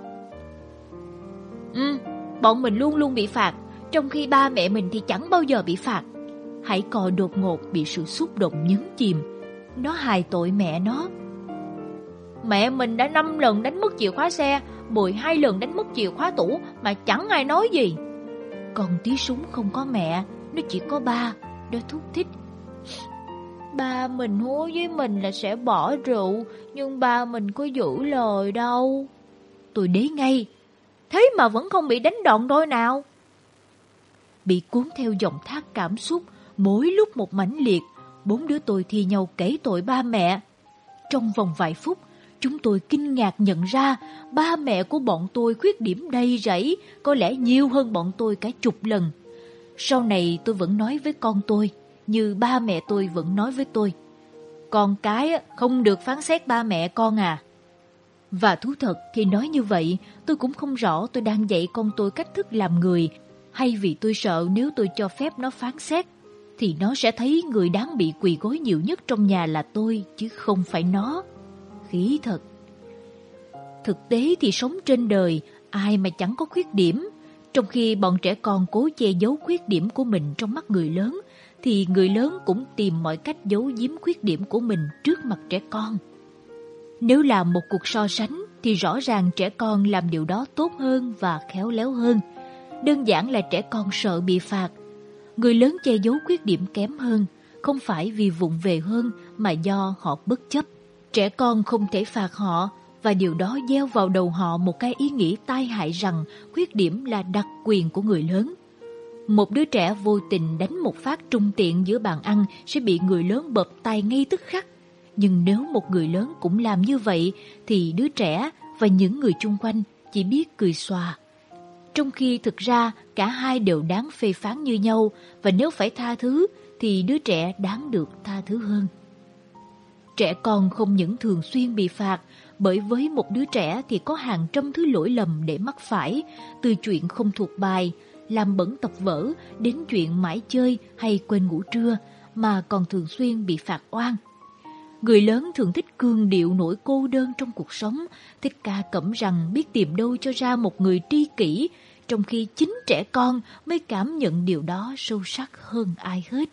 Speaker 1: Ừ, bọn mình luôn luôn bị phạt, trong khi ba mẹ mình thì chẳng bao giờ bị phạt. Hãy cò đột ngột bị sự xúc động nhấn chìm. Nó hài tội mẹ nó. Mẹ mình đã năm lần đánh mất chìa khóa xe, mười hai lần đánh mất chìa khóa tủ mà chẳng ai nói gì. Còn tí súng không có mẹ, nó chỉ có ba. Nó thúc thích. Ba mình hứa với mình là sẽ bỏ rượu, nhưng ba mình có giữ lời đâu. Tôi đế ngay. Thế mà vẫn không bị đánh đòn đôi nào. Bị cuốn theo dòng thác cảm xúc, mỗi lúc một mãnh liệt, bốn đứa tôi thi nhau kể tội ba mẹ. Trong vòng vài phút, chúng tôi kinh ngạc nhận ra ba mẹ của bọn tôi khuyết điểm đầy rẫy, có lẽ nhiều hơn bọn tôi cả chục lần. Sau này tôi vẫn nói với con tôi, như ba mẹ tôi vẫn nói với tôi. Con cái không được phán xét ba mẹ con à. Và thú thật, khi nói như vậy, tôi cũng không rõ tôi đang dạy con tôi cách thức làm người, hay vì tôi sợ nếu tôi cho phép nó phán xét, thì nó sẽ thấy người đáng bị quỳ gối nhiều nhất trong nhà là tôi, chứ không phải nó. Khí thật. Thực tế thì sống trên đời, ai mà chẳng có khuyết điểm. Trong khi bọn trẻ con cố che giấu khuyết điểm của mình trong mắt người lớn, thì người lớn cũng tìm mọi cách giấu giếm khuyết điểm của mình trước mặt trẻ con. Nếu làm một cuộc so sánh, thì rõ ràng trẻ con làm điều đó tốt hơn và khéo léo hơn. Đơn giản là trẻ con sợ bị phạt. Người lớn che giấu khuyết điểm kém hơn, không phải vì vụng về hơn mà do họ bất chấp. Trẻ con không thể phạt họ, và điều đó gieo vào đầu họ một cái ý nghĩ tai hại rằng khuyết điểm là đặc quyền của người lớn. Một đứa trẻ vô tình đánh một phát trung tiện giữa bàn ăn sẽ bị người lớn bợp tay ngay tức khắc. Nhưng nếu một người lớn cũng làm như vậy, thì đứa trẻ và những người chung quanh chỉ biết cười xòa. Trong khi thực ra cả hai đều đáng phê phán như nhau, và nếu phải tha thứ thì đứa trẻ đáng được tha thứ hơn. Trẻ con không những thường xuyên bị phạt, bởi với một đứa trẻ thì có hàng trăm thứ lỗi lầm để mắc phải, từ chuyện không thuộc bài, làm bẩn tập vở đến chuyện mãi chơi hay quên ngủ trưa, mà còn thường xuyên bị phạt oan. Người lớn thường thích cương điệu nỗi cô đơn trong cuộc sống, thích ca cẩm rằng biết tìm đâu cho ra một người tri kỷ, trong khi chính trẻ con mới cảm nhận điều đó sâu sắc hơn ai hết.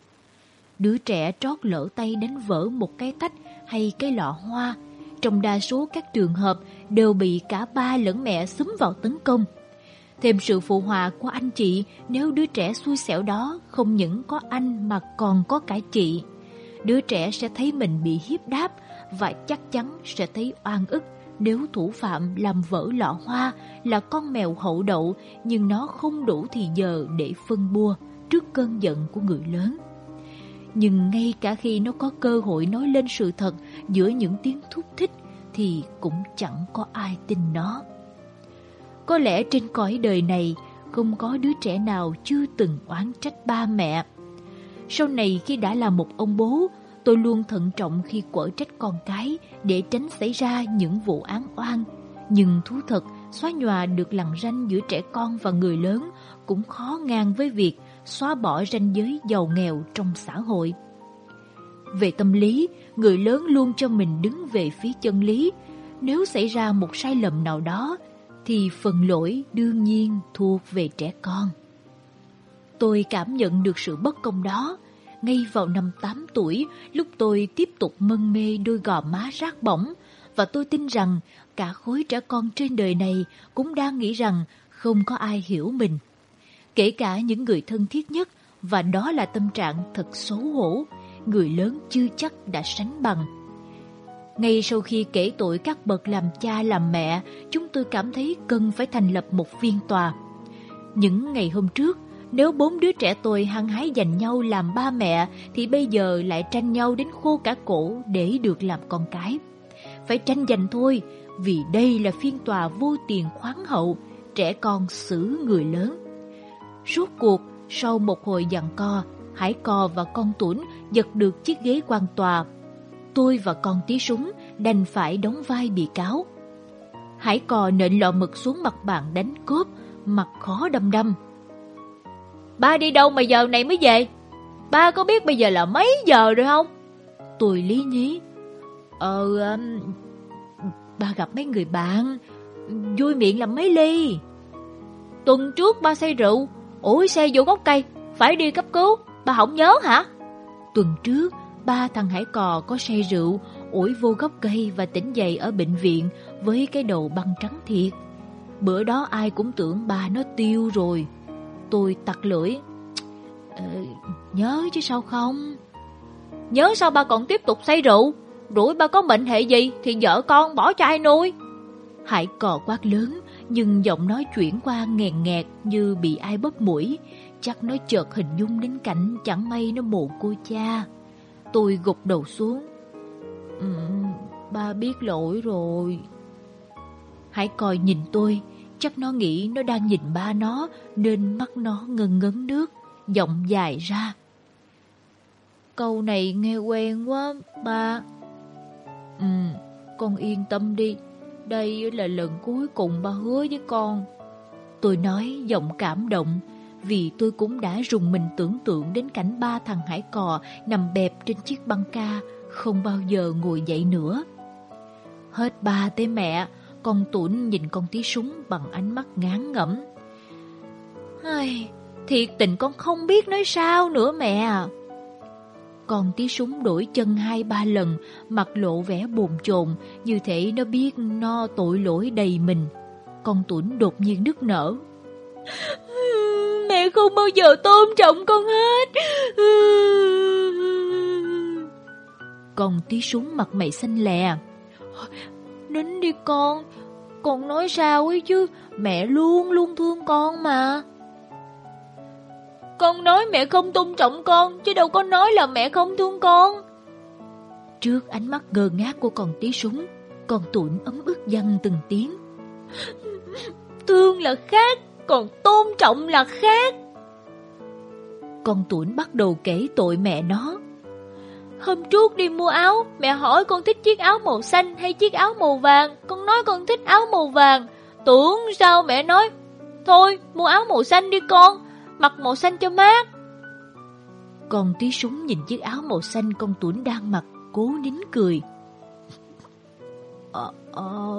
Speaker 1: Đứa trẻ trót lỡ tay đánh vỡ một cái tách hay cái lọ hoa, trong đa số các trường hợp đều bị cả ba lẫn mẹ xúm vào tấn công. Thêm sự phụ họa của anh chị nếu đứa trẻ xui xẻo đó không những có anh mà còn có cả chị. Đứa trẻ sẽ thấy mình bị hiếp đáp và chắc chắn sẽ thấy oan ức nếu thủ phạm làm vỡ lọ hoa là con mèo hậu đậu, nhưng nó không đủ thì giờ để phân bua trước cơn giận của người lớn. Nhưng ngay cả khi nó có cơ hội nói lên sự thật giữa những tiếng thúc thích thì cũng chẳng có ai tin nó. Có lẽ trên cõi đời này không có đứa trẻ nào chưa từng oán trách ba mẹ. Sau này khi đã là một ông bố, tôi luôn thận trọng khi quở trách con cái để tránh xảy ra những vụ án oan. Nhưng thú thật, xóa nhòa được lằn ranh giữa trẻ con và người lớn cũng khó ngang với việc xóa bỏ ranh giới giàu nghèo trong xã hội. Về tâm lý, người lớn luôn cho mình đứng về phía chân lý. Nếu xảy ra một sai lầm nào đó, thì phần lỗi đương nhiên thuộc về trẻ con. Tôi cảm nhận được sự bất công đó. ngay vào năm tám tuổi, lúc tôi tiếp tục mân mê đôi gò má rát bỏng, và tôi tin rằng cả khối trẻ con trên đời này cũng đang nghĩ rằng không có ai hiểu mình, kể cả những người thân thiết nhất, và đó là tâm trạng thật xấu hổ, người lớn chưa chắc đã sánh bằng. Ngay sau khi kể tội các bậc làm cha làm mẹ, chúng tôi cảm thấy cần phải thành lập một phiên tòa. Những ngày hôm trước, nếu bốn đứa trẻ tôi hăng hái giành nhau làm ba mẹ, thì bây giờ lại tranh nhau đến khô cả cổ để được làm con cái. Phải tranh giành thôi, vì đây là phiên tòa vô tiền khoáng hậu, trẻ con xử người lớn. Rốt cuộc, sau một hồi giằng co, Hải Cò và con Tuấn giật được chiếc ghế quan tòa. Tôi và con Tí Súng đành phải đóng vai bị cáo. Hải Cò nện lọ mực xuống mặt bàn đánh cốp, mặt khó đăm đăm. Ba đi đâu mà giờ này mới về? Ba có biết bây giờ là mấy giờ rồi không? Tôi lý nhí. Ờ, um, ba gặp mấy người bạn, vui miệng làm mấy ly. Tuần trước ba say rượu, ủi xe vô gốc cây, phải đi cấp cứu, ba không nhớ hả? Tuần trước, ba thằng Hải Cò có say rượu, ủi vô gốc cây và tỉnh dậy ở bệnh viện với cái đầu băng trắng thiệt. Bữa đó ai cũng tưởng ba nó tiêu rồi. Tôi tặc lưỡi. Ờ, nhớ chứ sao không? Nhớ sao ba còn tiếp tục say rượu? Rủi ba có mệnh hệ gì thì vợ con bỏ cho ai nuôi? Hải Cò quát lớn, nhưng giọng nói chuyển qua nghèn nghẹt như bị ai bóp mũi. Chắc nó chợt hình dung đến cảnh chẳng may nó mồ côi cha. Tôi gục đầu xuống. Ừ, ba biết lỗi rồi. Hải Cò nhìn tôi, chắc nó nghĩ nó đang nhìn ba nó nên mắt nó ngấn ngấn nước, giọng dài ra. Câu này nghe quen quá ba. Ừ, con yên tâm đi, đây là lần cuối cùng ba hứa với con. Tôi nói giọng cảm động, vì tôi cũng đã rùng mình tưởng tượng đến cảnh ba thằng Hải Cò nằm bẹp trên chiếc băng ca, không bao giờ ngồi dậy nữa. Hết ba tới mẹ, con Tuấn nhìn con Tí Súng bằng ánh mắt ngán ngẩm. Ai, thiệt tình con không biết nói sao nữa mẹ à. Con Tí Súng đổi chân hai ba lần, mặt lộ vẻ bồn chồn, như thể nó biết nó tội lỗi đầy mình. Con Tuấn đột nhiên nức nở. Mẹ không bao giờ tôn trọng con hết. Con Tí Súng mặt mày xanh lè. Nín đi con, con nói sao ấy chứ, mẹ luôn luôn thương con mà. Con nói mẹ không tôn trọng con, chứ đâu có nói là mẹ không thương con. Trước ánh mắt ngơ ngác của con Tí Súng, con Tuấn ấm ức dằn từng tiếng. Thương là khác, còn tôn trọng là khác. Con Tuấn bắt đầu kể tội mẹ nó. Hôm trước đi mua áo, mẹ hỏi con thích chiếc áo màu xanh hay chiếc áo màu vàng. Con nói con thích áo màu vàng. Tưởng sao mẹ nói, thôi mua áo màu xanh đi con, mặc màu xanh cho mát. Con Tí Súng nhìn chiếc áo màu xanh con Tuấn đang mặc, cố nín cười. Ờ... ờ...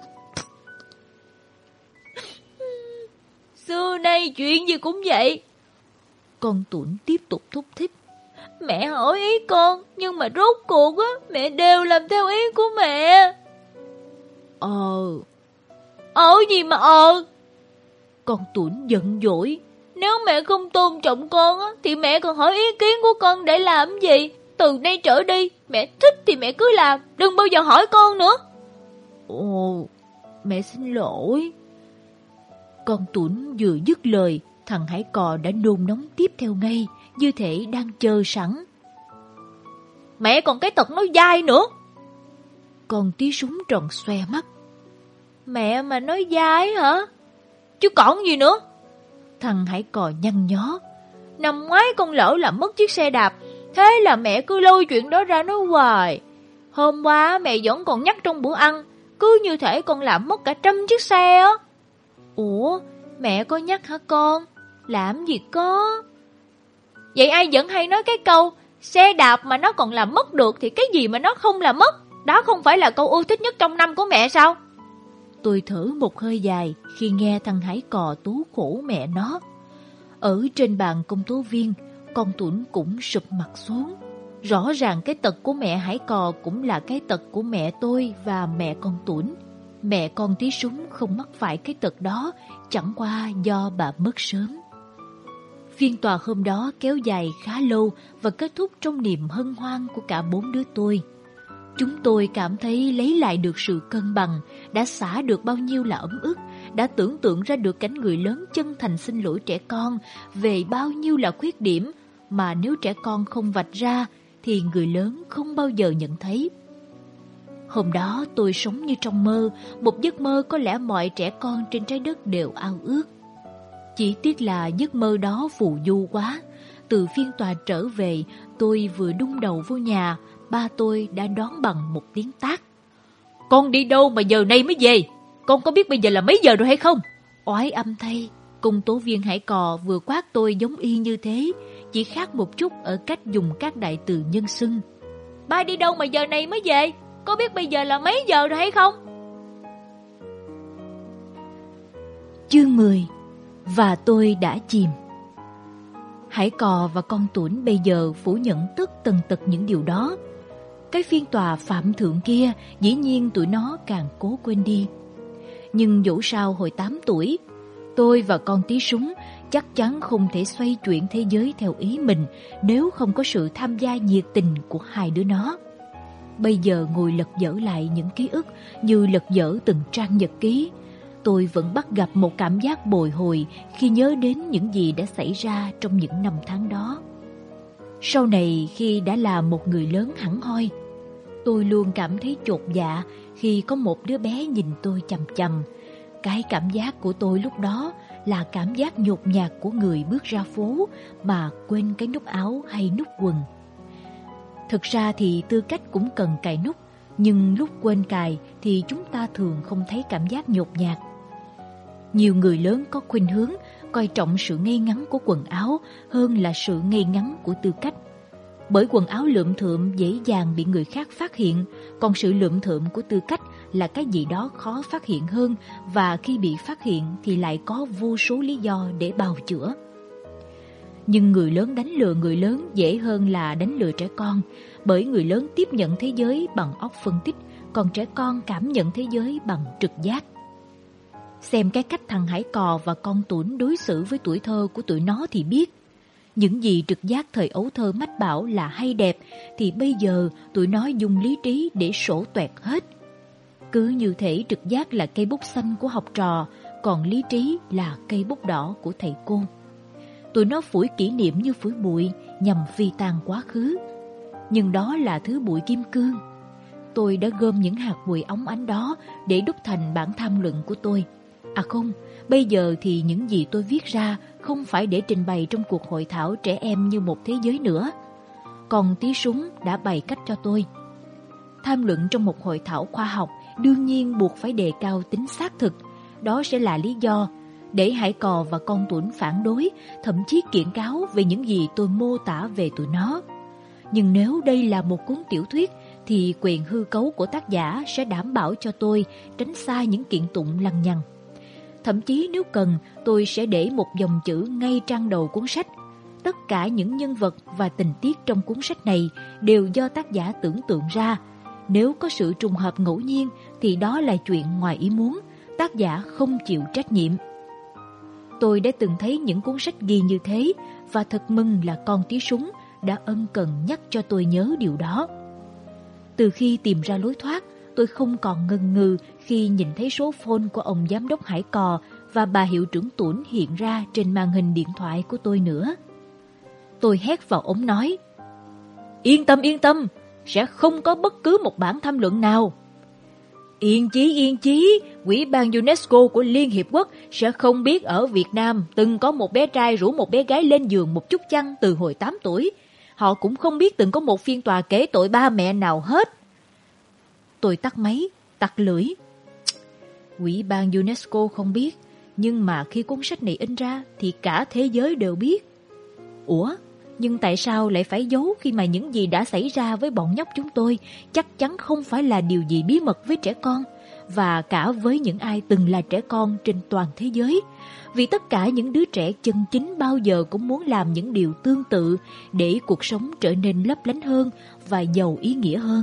Speaker 1: Xưa nay chuyện gì cũng vậy. Con Tuấn tiếp tục thúc thích. Mẹ hỏi ý con, nhưng mà rốt cuộc á, mẹ đều làm theo ý của mẹ. Ờ... Ờ gì mà ờ? Con Tuấn giận dỗi. Nếu mẹ không tôn trọng con á, thì mẹ còn hỏi ý kiến của con để làm gì? Từ nay trở đi, mẹ thích thì mẹ cứ làm, đừng bao giờ hỏi con nữa. Ồ, mẹ xin lỗi. Con Tuấn vừa dứt lời, thằng Hải Cò đã nôn nóng tiếp theo ngay, như thể đang chờ sẵn. Mẹ còn cái tật nói dai nữa. Con Tí Súng tròn xoe mắt. Mẹ mà nói dai hả? Chứ còn gì nữa? Thằng Hải Cò nhăn nhó. Năm ngoái con lỡ làm mất chiếc xe đạp, thế là mẹ cứ lôi chuyện đó ra nói hoài. Hôm qua mẹ vẫn còn nhắc trong bữa ăn, cứ như thể con làm mất cả trăm chiếc xe á. Ủa, mẹ có nhắc hả con? Làm gì có. Vậy ai vẫn hay nói cái câu, xe đạp mà nó còn làm mất được thì cái gì mà nó không làm mất? Đó không phải là câu ưa thích nhất trong năm của mẹ sao? Tôi thở một hơi dài khi nghe thằng Hải Cò tố khổ mẹ nó. Ở trên bàn công tố viên, con Tuấn cũng sụp mặt xuống. Rõ ràng cái tật của mẹ Hải Cò cũng là cái tật của mẹ tôi và mẹ con Tuấn. Mẹ con Tí Súng không mắc phải cái tật đó, chẳng qua do bà mất sớm. Phiên tòa hôm đó kéo dài khá lâu và kết thúc trong niềm hân hoan của cả bốn đứa tôi. Chúng tôi cảm thấy lấy lại được sự cân bằng, đã xả được bao nhiêu là ấm ức, đã tưởng tượng ra được cảnh người lớn chân thành xin lỗi trẻ con về bao nhiêu là khuyết điểm mà nếu trẻ con không vạch ra thì người lớn không bao giờ nhận thấy. Hôm đó tôi sống như trong mơ, một giấc mơ có lẽ mọi trẻ con trên trái đất đều ao ước. Chỉ tiếc là giấc mơ đó phù du quá. Từ phiên tòa trở về, tôi vừa đung đầu vô nhà, ba tôi đã đón bằng một tiếng tát. Con đi đâu mà giờ này mới về? Con có biết bây giờ là mấy giờ rồi hay không? Oái âm thay, công tố viên Hải Cò vừa quát tôi giống y như thế, chỉ khác một chút ở cách dùng các đại từ nhân xưng. Ba đi đâu mà giờ này mới về? Có biết bây giờ là mấy giờ rồi hay không? Chương mười. Và tôi đã chìm. Hải Cò và con Tuấn bây giờ phủ nhận tất tần tật những điều đó. Cái phiên tòa phạm thượng kia, dĩ nhiên tụi nó càng cố quên đi. Nhưng dẫu sao hồi tám tuổi, tôi và con Tí Súng chắc chắn không thể xoay chuyển thế giới theo ý mình nếu không có sự tham gia nhiệt tình của hai đứa nó. Bây giờ ngồi lật dở lại những ký ức như lật dở từng trang nhật ký, tôi vẫn bắt gặp một cảm giác bồi hồi khi nhớ đến những gì đã xảy ra trong những năm tháng đó. Sau này khi đã là một người lớn hẳn hoi, tôi luôn cảm thấy chột dạ khi có một đứa bé nhìn tôi chằm chằm. Cái cảm giác của tôi lúc đó là cảm giác nhột nhạt của người bước ra phố mà quên cái nút áo hay nút quần. Thực ra thì tư cách cũng cần cài nút, nhưng lúc quên cài thì chúng ta thường không thấy cảm giác nhột nhạt. Nhiều người lớn có khuynh hướng coi trọng sự ngay ngắn của quần áo hơn là sự ngay ngắn của tư cách. Bởi quần áo lượm thượm dễ dàng bị người khác phát hiện, còn sự lượm thượm của tư cách là cái gì đó khó phát hiện hơn, và khi bị phát hiện thì lại có vô số lý do để bào chữa. Nhưng người lớn đánh lừa người lớn dễ hơn là đánh lừa trẻ con, bởi người lớn tiếp nhận thế giới bằng óc phân tích, còn trẻ con cảm nhận thế giới bằng trực giác. Xem cái cách thằng Hải Cò và con Tuấn đối xử với tuổi thơ của tụi nó thì biết. Những gì trực giác thời ấu thơ mách bảo là hay đẹp thì bây giờ tụi nó dùng lý trí để sổ toẹt hết. Cứ như thể trực giác là cây bút xanh của học trò, còn lý trí là cây bút đỏ của thầy cô. Tụi nó phủi kỷ niệm như phủi bụi nhằm phi tàn quá khứ. Nhưng đó là thứ bụi kim cương. Tôi đã gom những hạt bụi óng ánh đó để đúc thành bản tham luận của tôi. À không, bây giờ thì những gì tôi viết ra không phải để trình bày trong cuộc hội thảo trẻ em như một thế giới nữa. Còn Tí Súng đã bày cách cho tôi. Tham luận trong một hội thảo khoa học đương nhiên buộc phải đề cao tính xác thực. Đó sẽ là lý do để Hải Cò và con Tuấn phản đối, thậm chí kiện cáo về những gì tôi mô tả về tụi nó. Nhưng nếu đây là một cuốn tiểu thuyết thì quyền hư cấu của tác giả sẽ đảm bảo cho tôi tránh xa những kiện tụng lằng nhằng. Thậm chí nếu cần, tôi sẽ để một dòng chữ ngay trang đầu cuốn sách. Tất cả những nhân vật và tình tiết trong cuốn sách này đều do tác giả tưởng tượng ra. Nếu có sự trùng hợp ngẫu nhiên thì đó là chuyện ngoài ý muốn, tác giả không chịu trách nhiệm. Tôi đã từng thấy những cuốn sách ghi như thế và thật mừng là con Tí Súng đã ân cần nhắc cho tôi nhớ điều đó. Từ khi tìm ra lối thoát, tôi không còn ngần ngừ khi nhìn thấy số phone của ông giám đốc Hải Cò và bà hiệu trưởng Tuấn hiện ra trên màn hình điện thoại của tôi nữa. Tôi hét vào ống nói: Yên tâm, yên tâm, sẽ không có bất cứ một bản tham luận nào. Yên chí, yên chí, Ủy ban UNESCO của Liên Hiệp Quốc sẽ không biết ở Việt Nam từng có một bé trai rủ một bé gái lên giường một chút chăn từ hồi tám tuổi. Họ cũng không biết từng có một phiên tòa kể tội ba mẹ nào hết. Tôi tắt máy, tặc lưỡi. Ủy ban UNESCO không biết, nhưng mà khi cuốn sách này in ra thì cả thế giới đều biết. Ủa, nhưng tại sao lại phải giấu khi mà những gì đã xảy ra với bọn nhóc chúng tôi chắc chắn không phải là điều gì bí mật với trẻ con, và cả với những ai từng là trẻ con trên toàn thế giới. Vì tất cả những đứa trẻ chân chính bao giờ cũng muốn làm những điều tương tự để cuộc sống trở nên lấp lánh hơn và giàu ý nghĩa hơn.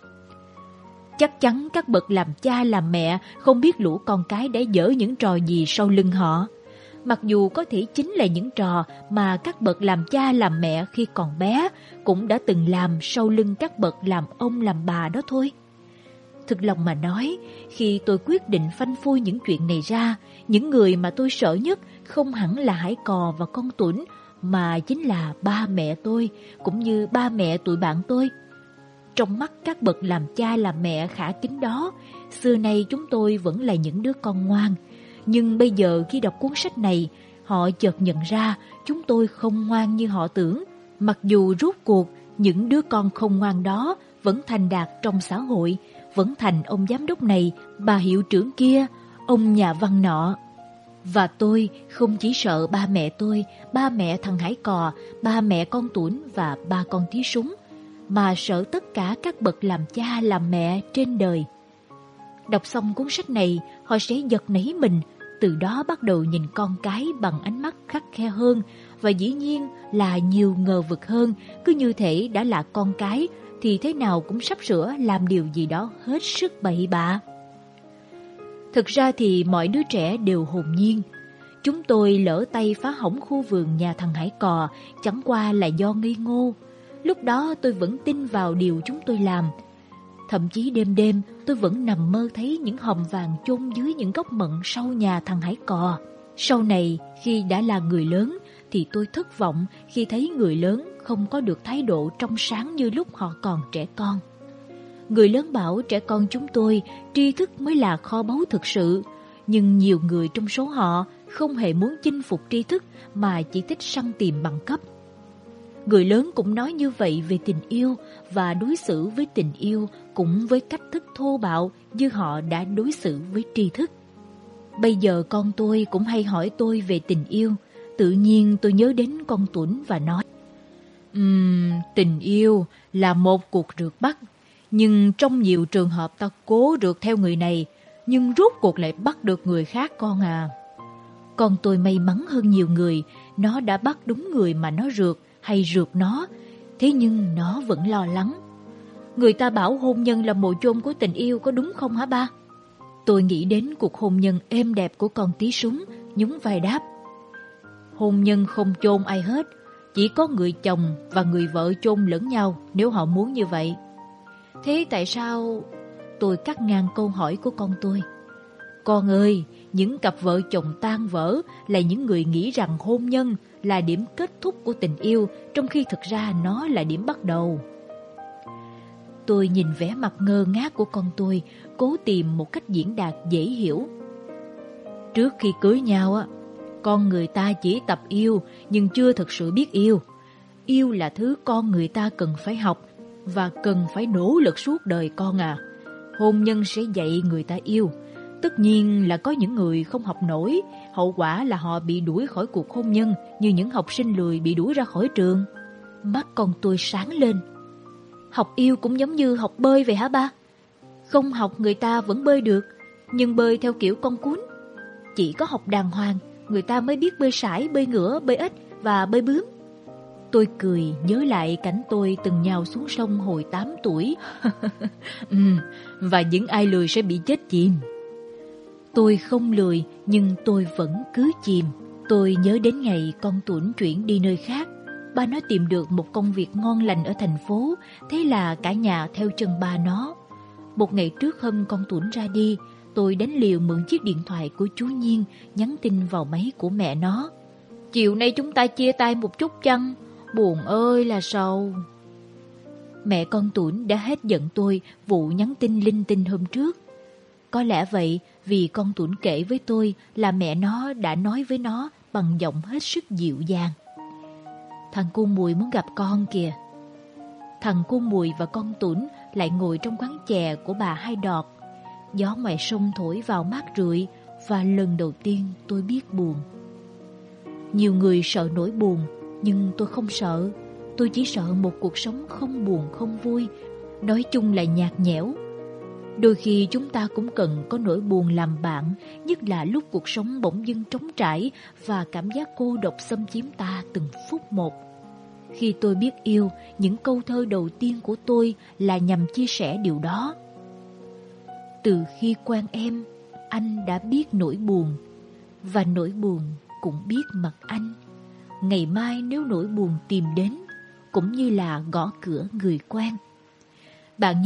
Speaker 1: Chắc chắn các bậc làm cha làm mẹ không biết lũ con cái đã dở những trò gì sau lưng họ. Mặc dù có thể chính là những trò mà các bậc làm cha làm mẹ khi còn bé cũng đã từng làm sau lưng các bậc làm ông làm bà đó thôi. Thực lòng mà nói, khi tôi quyết định phanh phui những chuyện này ra, những người mà tôi sợ nhất không hẳn là Hải Cò và con Tuấn, mà chính là ba mẹ tôi, cũng như ba mẹ tụi bạn tôi. Trong mắt các bậc làm cha làm mẹ khả kính đó, xưa nay chúng tôi vẫn là những đứa con ngoan. Nhưng bây giờ khi đọc cuốn sách này, họ chợt nhận ra chúng tôi không ngoan như họ tưởng. Mặc dù rốt cuộc những đứa con không ngoan đó vẫn thành đạt trong xã hội, vẫn thành ông giám đốc này, bà hiệu trưởng kia, ông nhà văn nọ. Và tôi không chỉ sợ ba mẹ tôi, ba mẹ thằng Hải Cò, ba mẹ con Tuấn và ba con Tí Súng, mà sợ tất cả các bậc làm cha làm mẹ trên đời. Đọc xong cuốn sách này, họ sẽ giật nảy mình, từ đó bắt đầu nhìn con cái bằng ánh mắt khắt khe hơn, và dĩ nhiên là nhiều ngờ vực hơn, cứ như thể đã là con cái thì thế nào cũng sắp sửa làm điều gì đó hết sức bậy bạ. Thực ra thì mọi đứa trẻ đều hồn nhiên. Chúng tôi lỡ tay phá hỏng khu vườn nhà thằng Hải Cò chẳng qua là do ngây ngô. Lúc đó tôi vẫn tin vào điều chúng tôi làm. Thậm chí đêm đêm tôi vẫn nằm mơ thấy những hòm vàng chôn dưới những gốc mận sau nhà thằng Hải Cò. Sau này khi đã là người lớn thì tôi thất vọng khi thấy người lớn không có được thái độ trong sáng như lúc họ còn trẻ con. Người lớn bảo trẻ con chúng tôi tri thức mới là kho báu thực sự, nhưng nhiều người trong số họ không hề muốn chinh phục tri thức mà chỉ thích săn tìm bằng cấp. Người lớn cũng nói như vậy về tình yêu và đối xử với tình yêu cũng với cách thức thô bạo như họ đã đối xử với tri thức. Bây giờ con tôi cũng hay hỏi tôi về tình yêu, tự nhiên tôi nhớ đến con Tuấn và nói: Uhm, tình yêu là một cuộc rượt bắt, nhưng trong nhiều trường hợp ta cố rượt theo người này, nhưng rốt cuộc lại bắt được người khác con à. Con tôi may mắn hơn nhiều người, nó đã bắt đúng người mà nó rượt hay rượt nó, thế nhưng nó vẫn lo lắng. Người ta bảo hôn nhân là mồ chôn của tình yêu, có đúng không hả ba? Tôi nghĩ đến cuộc hôn nhân êm đẹp của con Tí Súng, nhún vai đáp: Hôn nhân không chôn ai hết, chỉ có người chồng và người vợ chôn lẫn nhau nếu họ muốn như vậy. Thế tại sao? Tôi cắt ngang câu hỏi của con tôi. Con ơi, những cặp vợ chồng tan vỡ là những người nghĩ rằng hôn nhân là điểm kết thúc của tình yêu, trong khi thực ra nó là điểm bắt đầu. Tôi nhìn vẻ mặt ngơ ngác của con tôi, cố tìm một cách diễn đạt dễ hiểu. Trước khi cưới nhau á, con người ta chỉ tập yêu nhưng chưa thực sự biết yêu. Yêu là thứ con người ta cần phải học và cần phải nỗ lực suốt đời con à. Hôn nhân sẽ dạy người ta yêu. Tất nhiên là có những người không học nổi, hậu quả là họ bị đuổi khỏi cuộc hôn nhân như những học sinh lười bị đuổi ra khỏi trường. Mắt con tôi sáng lên. Học yêu cũng giống như học bơi vậy hả ba? Không học người ta vẫn bơi được, nhưng bơi theo kiểu con cún. Chỉ có học đàng hoàng, người ta mới biết bơi sải, bơi ngửa, bơi ếch và bơi bướm. Tôi cười nhớ lại cảnh tôi từng nhào xuống sông hồi tám tuổi. ừ, và những ai lười sẽ bị chết chìm. Tôi không lười nhưng tôi vẫn cứ chìm. Tôi nhớ đến ngày con Tuấn chuyển đi nơi khác. Ba nó tìm được một công việc ngon lành ở thành phố, thế là cả nhà theo chân ba nó. Một ngày trước hôm con Tuấn ra đi, tôi đánh liều mượn chiếc điện thoại của chú Nhiên, nhắn tin vào máy của mẹ nó. Chiều nay chúng ta chia tay một chút chăng? Buồn ơi là sầu. Mẹ con Tuấn đã hết giận tôi vụ nhắn tin linh tinh hôm trước. Có lẽ vậy, vì con Tuấn kể với tôi là mẹ nó đã nói với nó bằng giọng hết sức dịu dàng. Thằng cu Mùi muốn gặp con kìa. Thằng cu Mùi và con Tuấn lại ngồi trong quán chè của bà Hai Đọt. Gió ngoài sông thổi vào mát rượi và lần đầu tiên tôi biết buồn. Nhiều người sợ nỗi buồn, nhưng tôi không sợ. Tôi chỉ sợ một cuộc sống không buồn không vui, nói chung là nhạt nhẽo. Đôi khi chúng ta cũng cần có nỗi buồn làm bạn, nhất là lúc cuộc sống bỗng dưng trống trải và cảm giác cô độc xâm chiếm ta từng phút một. Khi tôi biết yêu, những câu thơ đầu tiên của tôi là nhằm chia sẻ điều đó. Từ khi quen em, anh đã biết nỗi buồn, và nỗi buồn cũng biết mặt anh. Ngày mai nếu nỗi buồn tìm đến, cũng như là gõ cửa người quen. Bạn